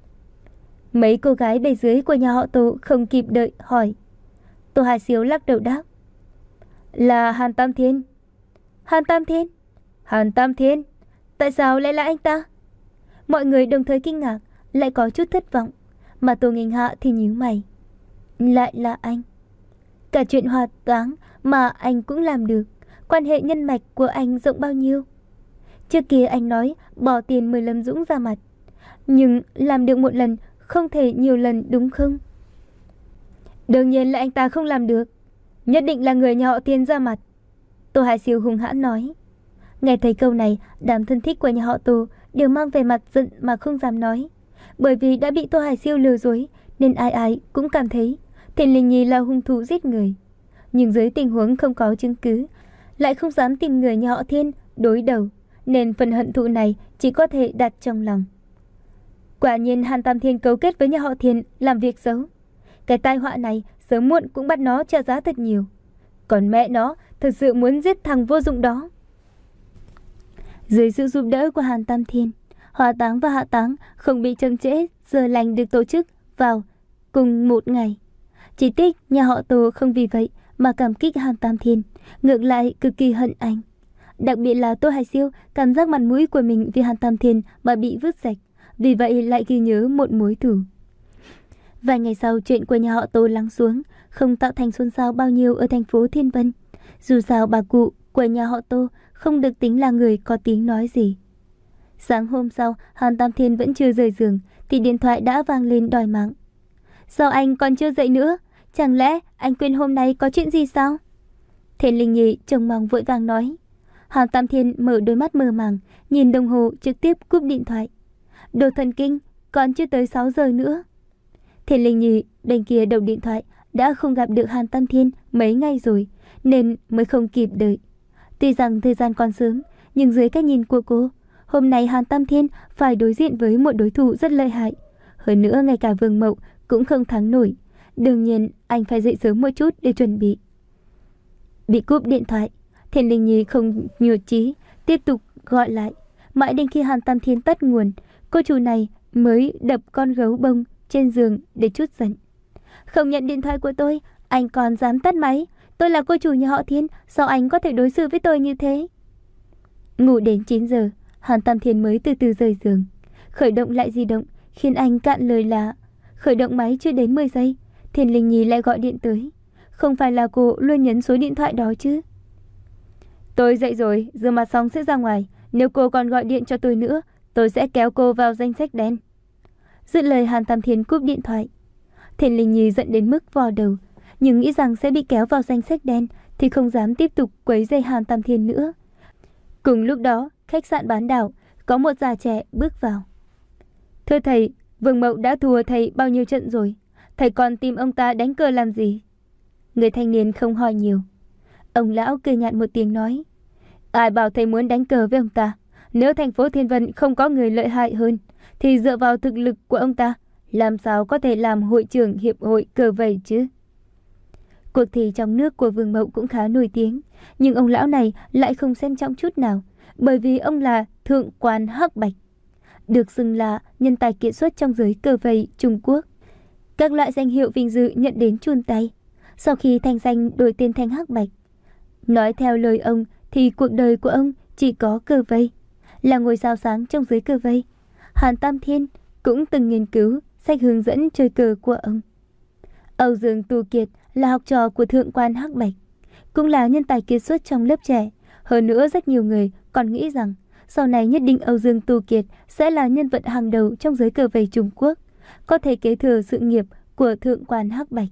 Mấy cô gái bề dưới của nhà họ Tô không kịp đợi hỏi. Tô Hải Siêu lắc đầu đáp. Là Hàn Tam Thiên. Hàn Tam Thiên? Hàn Tam Thiên? Tại sao lại là anh ta? Mọi người đồng thời kinh ngạc, lại có chút thất vọng. Mà Tô Nghinh Hạ thì nhíu mày. Lại là anh. Cả chuyện Hoa Táng mà anh cũng làm được. Quan hệ nhân mạch của anh rộng bao nhiêu? Trước kia anh nói bỏ tiền mời Lâm Dũng ra mặt, nhưng làm được một lần không thể nhiều lần đúng không? Đương nhiên là anh ta không làm được. Nhất định là người nhà họ Thiên ra mặt. Tô Hải Siêu hung hãn nói. Nghe thấy câu này, đám thân thích của nhà họ Tô đều mang vẻ mặt giận mà không dám nói. Bởi vì đã bị Tô Hải Siêu lừa dối, nên ai ai cũng cảm thấy Thiên Linh Nhi là hung thủ giết người. Nhưng dưới tình huống không có chứng cứ, lại không dám tìm người nhà họ Thiên đối đầu, nên phần hận thù này chỉ có thể đặt trong lòng. Quả nhiên Hàn Tam Thiên cấu kết với nhà họ Thiên làm việc xấu. Cái tai họa này sớm muộn cũng bắt nó trả giá thật nhiều. Còn mẹ nó thật sự muốn giết thằng vô dụng đó. Dưới sự giúp đỡ của Hàn Tam Thiên, hỏa táng và hạ táng không bị chậm trễ, giờ lành được tổ chức vào cùng một ngày. Chỉ tiếc nhà họ Tô không vì vậy mà cảm kích Hàn Tam Thiên, ngược lại cực kỳ hận anh. Đặc biệt là Tô Hải Siêu cảm giác mặt mũi của mình vì Hàn Tam Thiên mà bị vứt sạch, vì vậy lại ghi nhớ một mối thù. Vài ngày sau, chuyện của nhà họ Tô lắng xuống, không tạo thành xôn xao bao nhiêu ở thành phố Thiên Vân. Dù sao bà cụ của nhà họ Tô không được tính là người có tiếng nói gì. Sáng hôm sau, Hàn Tam Thiên vẫn chưa rời giường thì điện thoại đã vang lên đòi mạng. Sao anh còn chưa dậy nữa? Chẳng lẽ anh quên hôm nay có chuyện gì sao? Thiên Linh Nhi trông mong vội vàng nói. Hàn Tam Thiên mở đôi mắt mơ màng, nhìn đồng hồ trực tiếp cúp điện thoại. Đồ thần kinh, còn chưa tới sáu giờ nữa. Thiên Linh Nhi bên kia đầu điện thoại đã không gặp được Hàn Tam Thiên mấy ngày rồi, nên mới không kịp đợi. Tuy rằng thời gian còn sớm, nhưng dưới cách nhìn của cô, hôm nay Hàn Tam Thiên phải đối diện với một đối thủ rất lợi hại. Hơn nữa ngay cả Vương Mậu cũng không thắng nổi. Đương nhiên anh phải dậy sớm một chút để chuẩn bị. Bị cúp điện thoại, Thiên Linh Nhi không nhụt chí, tiếp tục gọi lại. Mãi đến khi Hàn Tam Thiên tắt nguồn, cô chủ này mới đập con gấu bông trên giường để trút giận. Không nhận điện thoại của tôi, anh còn dám tắt máy. Tôi là cô chủ nhà họ Thiên, sao anh có thể đối xử với tôi như thế? Ngủ đến chín giờ, Hàn Tam Thiên mới từ từ rời giường. Khởi động lại di động, khiến anh cạn lời là khởi động máy chưa đến mười giây, Thiên Linh Nhi lại gọi điện tới. Không phải là cô luôn nhấn số điện thoại đó chứ? Tôi dậy rồi, rửa mặt xong sẽ ra ngoài. Nếu cô còn gọi điện cho tôi nữa, tôi sẽ kéo cô vào danh sách đen. Dứt lời, Hàn Tam Thiên cúp điện thoại. Thiên Linh Nhi giận đến mức vò đầu, nhưng nghĩ rằng sẽ bị kéo vào danh sách đen thì không dám tiếp tục quấy rầy Hàn Tam Thiên nữa. Cùng lúc đó, khách sạn bán đảo, có một già trẻ bước vào. Thưa thầy, Vương Mậu đã thua thầy bao nhiêu trận rồi, thầy còn tìm ông ta đánh cờ làm gì? Người thanh niên không hỏi nhiều. Ông lão cười nhạt một tiếng nói. Ai bảo thầy muốn đánh cờ với ông ta? Nếu thành phố Thiên Vân không có người lợi hại hơn, thì dựa vào thực lực của ông ta, làm sao có thể làm hội trưởng hiệp hội cờ vây chứ? Cuộc thi trong nước của Vương Mậu cũng khá nổi tiếng, nhưng ông lão này lại không xem trọng chút nào, bởi vì ông là thượng quan Hắc Bạch, được xưng là nhân tài kiệt xuất trong giới cờ vây Trung Quốc. Các loại danh hiệu vinh dự nhận đến chun tay. Sau khi thanh danh đổi tên thành Hắc Bạch, nói theo lời ông thì cuộc đời của ông chỉ có cờ vây, là ngôi sao sáng trong giới cờ vây. Hàn Tam Thiên cũng từng nghiên cứu sách hướng dẫn chơi cờ của ông. Âu Dương Tu Kiệt là học trò của thượng quan Hắc Bạch, cũng là nhân tài kiệt xuất trong lớp trẻ. Hơn nữa rất nhiều người còn nghĩ rằng sau này nhất định Âu Dương Tu Kiệt sẽ là nhân vật hàng đầu trong giới cờ vây Trung Quốc, có thể kế thừa sự nghiệp của thượng quan Hắc Bạch.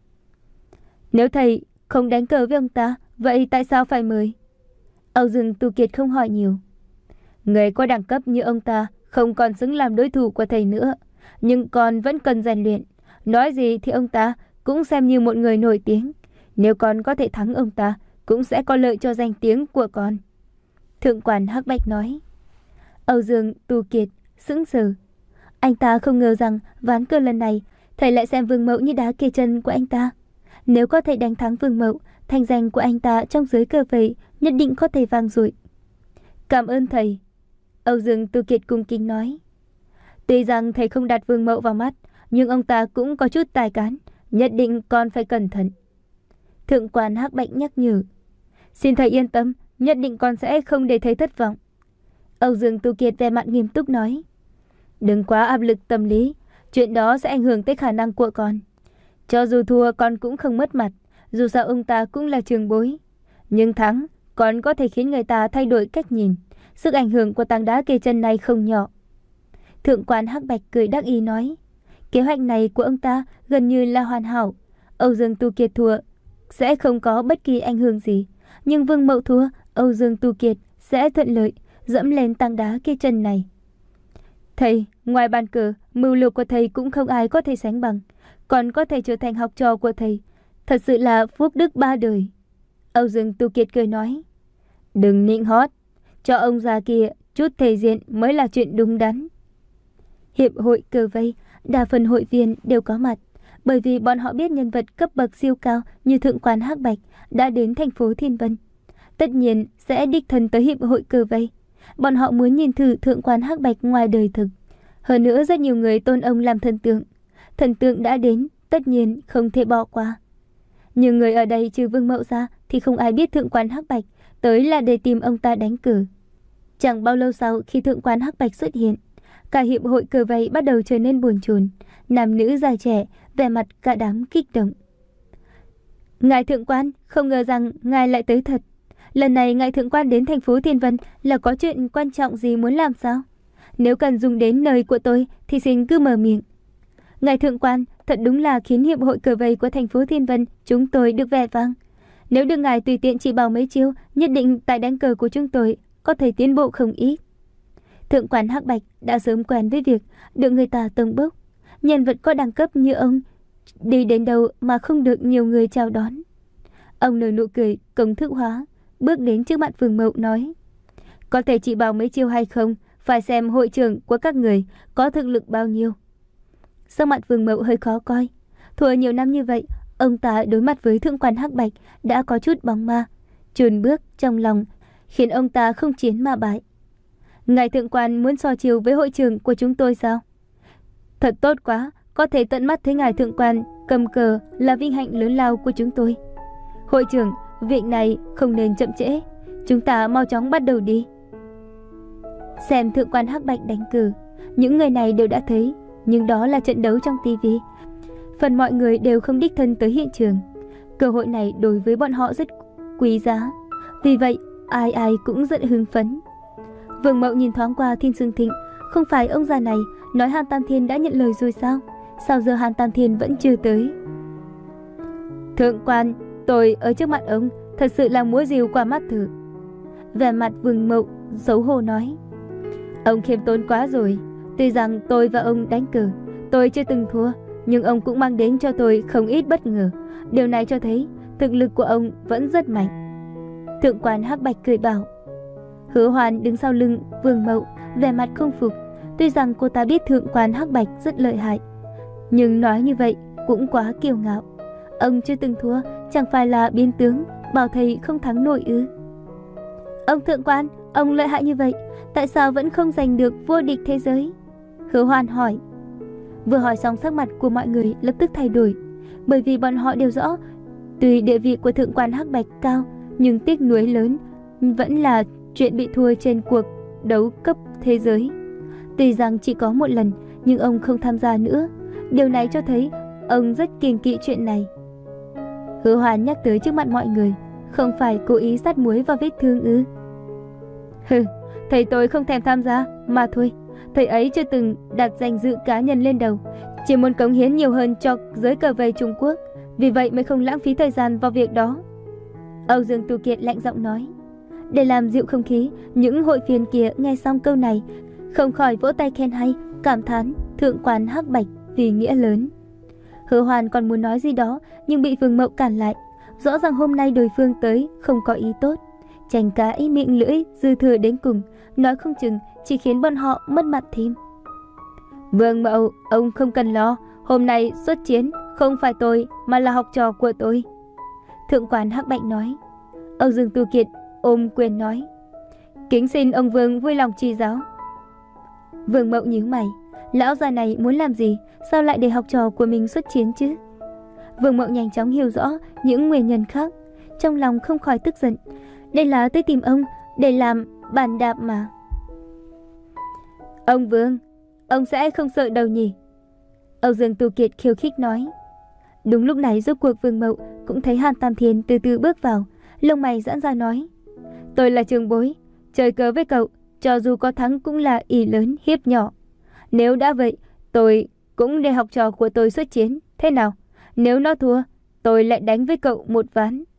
Nếu thầy không đánh cờ với ông ta, vậy tại sao phải mời? Âu Dương Tu Kiệt không hỏi nhiều. Người có đẳng cấp như ông ta không còn xứng làm đối thủ của thầy nữa, nhưng con vẫn cần rèn luyện. Nói gì thì ông ta cũng xem như một người nổi tiếng. Nếu con có thể thắng ông ta, cũng sẽ có lợi cho danh tiếng của con. Thượng quan Hắc Bạch nói. Âu Dương Tu Kiệt sững sờ. Anh ta không ngờ rằng ván cờ lần này thầy lại xem Vương Mậu như đá kê chân của anh ta. Nếu có thể đánh thắng Vương Mậu, thanh danh của anh ta trong giới cờ vây nhất định có thể vang dội. Cảm ơn thầy. Âu Dương Tu Kiệt cung kính nói. Tuy rằng thầy không đặt Vương Mậu vào mắt, nhưng ông ta cũng có chút tài cán, nhất định con phải cẩn thận. Thượng quan Hắc Bạch nhắc nhở. Xin thầy yên tâm, nhất định con sẽ không để thầy thất vọng. Âu Dương Tu Kiệt vẻ mặt nghiêm túc nói. Đừng quá áp lực tâm lý, chuyện đó sẽ ảnh hưởng tới khả năng của con. Cho dù thua con cũng không mất mặt, dù sao ông ta cũng là trường bối. Nhưng thắng, con có thể khiến người ta thay đổi cách nhìn. Sức ảnh hưởng của tảng đá kê chân này không nhỏ. Thượng quan Hắc Bạch cười đắc ý nói. Kế hoạch này của ông ta gần như là hoàn hảo. Âu Dương Tu Kiệt thua sẽ không có bất kỳ ảnh hưởng gì, nhưng Vương Mậu thua, Âu Dương Tu Kiệt sẽ thuận lợi dẫm lên tảng đá kê chân này. Thầy, ngoài bàn cờ, mưu lược của thầy cũng không ai có thể sánh bằng, còn có thể trở thành học trò của thầy, thật sự là phúc đức ba đời. Âu Dương Tu Kiệt cười nói. Đừng nịnh hót, cho ông già kia chút thể diện mới là chuyện đúng đắn. Hiệp hội cờ vây, đa phần hội viên đều có mặt, bởi vì bọn họ biết nhân vật cấp bậc siêu cao như thượng quan Hắc Bạch đã đến thành phố Thiên Vân, tất nhiên sẽ đích thân tới hiệp hội cờ vây. Bọn họ muốn nhìn thử thượng quan Hắc Bạch ngoài đời thực. Hơn nữa rất nhiều người tôn ông làm thần tượng. Thần tượng đã đến, tất nhiên không thể bỏ qua. Nhưng người ở đây trừ Vương Mậu ra thì không ai biết thượng quan Hắc Bạch tới là để tìm ông ta đánh cờ. Chẳng bao lâu sau khi thượng quan Hắc Bạch xuất hiện, cả hiệp hội cờ vây bắt đầu trở nên buồn chồn, nam nữ già trẻ, vẻ mặt cả đám kích động. Ngài thượng quan, không ngờ rằng ngài lại tới thật. Lần này ngài thượng quan đến thành phố Thiên Vân là có chuyện quan trọng gì muốn làm sao? Nếu cần dùng đến lời của tôi thì xin cứ mở miệng. Ngài thượng quan thật đúng là khiến hiệp hội cờ vây của thành phố Thiên Vân chúng tôi được vẻ vang. Nếu được ngài tùy tiện chỉ bảo mấy chiêu, nhất định tài đánh cờ của chúng tôi có thể tiến bộ không ít. Thượng quan Hắc Bạch đã sớm quen với việc được người ta tông bốc. Nhân vật có đẳng cấp như ông đi đến đâu mà không được nhiều người chào đón. Ông nở nụ cười công thức hóa, bước đến trước mặt Vương Mậu nói: Có thể chỉ bảo mấy chiêu hay không, phải xem hội trưởng của các người có thực lực bao nhiêu. Sắc mặt Vương Mậu hơi khó coi. Thua nhiều năm như vậy, ông ta đối mặt với thượng quan Hắc Bạch đã có chút bóng ma, chùn bước trong lòng, khiến ông ta không chiến mà bại. Ngài thượng quan muốn so chiêu với hội trưởng của chúng tôi sao? Thật tốt quá, có thể tận mắt thấy ngài thượng quan cầm cờ là vinh hạnh lớn lao của chúng tôi. Hội trưởng, việc này không nên chậm trễ, chúng ta mau chóng bắt đầu đi. Xem thượng quan Hắc Bạch đánh cờ, những người này đều đã thấy, nhưng đó là trận đấu trong tivi. Phần mọi người đều không đích thân tới hiện trường. Cơ hội này đối với bọn họ rất quý giá, vì vậy ai ai cũng rất hưng phấn. Vương Mậu nhìn thoáng qua Thiên Sương Thịnh, không phải ông già này nói Hàn Tam Thiên đã nhận lời rồi sao? Sao giờ Hàn Tam Thiên vẫn chưa tới? Thượng quan, tôi ở trước mặt ông thật sự là múa rìu qua mắt thử. Vẻ mặt Vương Mậu xấu hổ nói: Ông khiêm tốn quá rồi. Tuy rằng tôi và ông đánh cờ, tôi chưa từng thua, nhưng ông cũng mang đến cho tôi không ít bất ngờ. Điều này cho thấy thực lực của ông vẫn rất mạnh. Thượng quan Hắc Bạch cười bảo. Hứa Hoàn đứng sau lưng Vương Mậu, vẻ mặt không phục. Tuy rằng cô ta biết thượng quan Hắc Bạch rất lợi hại, nhưng nói như vậy cũng quá kiêu ngạo. Ông chưa từng thua, chẳng phải là biến tướng bảo thầy không thắng nổi ư? Ông thượng quan, ông lợi hại như vậy, tại sao vẫn không giành được vô địch thế giới? Hứa Hoàn hỏi. Vừa hỏi xong sắc mặt của mọi người lập tức thay đổi, bởi vì bọn họ đều rõ, tuy địa vị của thượng quan Hắc Bạch cao, nhưng tiếc nuối lớn vẫn là chuyện bị thua trên cuộc đấu cấp thế giới. Tuy rằng chỉ có một lần, nhưng ông không tham gia nữa. Điều này cho thấy ông rất kiêng kỵ chuyện này. Hứa Hoàn nhắc tới trước mặt mọi người, không phải cố ý sát muối vào vết thương ư? Hừ, thầy tôi không thèm tham gia mà thôi. Thầy ấy chưa từng đặt danh dự cá nhân lên đầu, chỉ muốn cống hiến nhiều hơn cho giới cờ vây Trung Quốc, vì vậy mới không lãng phí thời gian vào việc đó. Âu Dương Tu Kiệt lạnh giọng nói. Để làm dịu không khí, những hội viên kia nghe xong câu này không khỏi vỗ tay khen hay, cảm thán thượng quan Hắc Bạch vì nghĩa lớn. Hứa Hoàn còn muốn nói gì đó, nhưng bị Vương Mậu cản lại. Rõ ràng hôm nay đối phương tới không có ý tốt, tranh cãi miệng lưỡi dư thừa đến cùng, nói không chừng chỉ khiến bọn họ mất mặt thêm. Vương Mậu, ông không cần lo, hôm nay xuất chiến không phải tôi mà là học trò của tôi. Thượng quan Hắc Bạch nói. Âu Dương Tu Kiệt ôm quyền nói. Kính xin ông Vương vui lòng chỉ giáo. Vương Mậu nhíu mày, lão già này muốn làm gì, sao lại để học trò của mình xuất chiến chứ? Vương Mậu nhanh chóng hiểu rõ những nguyên nhân khác, trong lòng không khỏi tức giận. Đây là tới tìm ông để làm bàn đạp mà. Ông Vương, ông sẽ không sợ đâu nhỉ? Âu Dương Tu Kiệt khiêu khích nói. Đúng lúc này rốt cuộc Vương Mậu cũng thấy Hàn Tam Thiên từ từ bước vào, lông mày giãn ra nói. Tôi là trường bối, chơi cờ với cậu, cho dù có thắng cũng là ỷ lớn hiếp nhỏ. Nếu đã vậy, tôi cũng để học trò của tôi xuất chiến, thế nào? Nếu nó thua, tôi lại đánh với cậu một ván.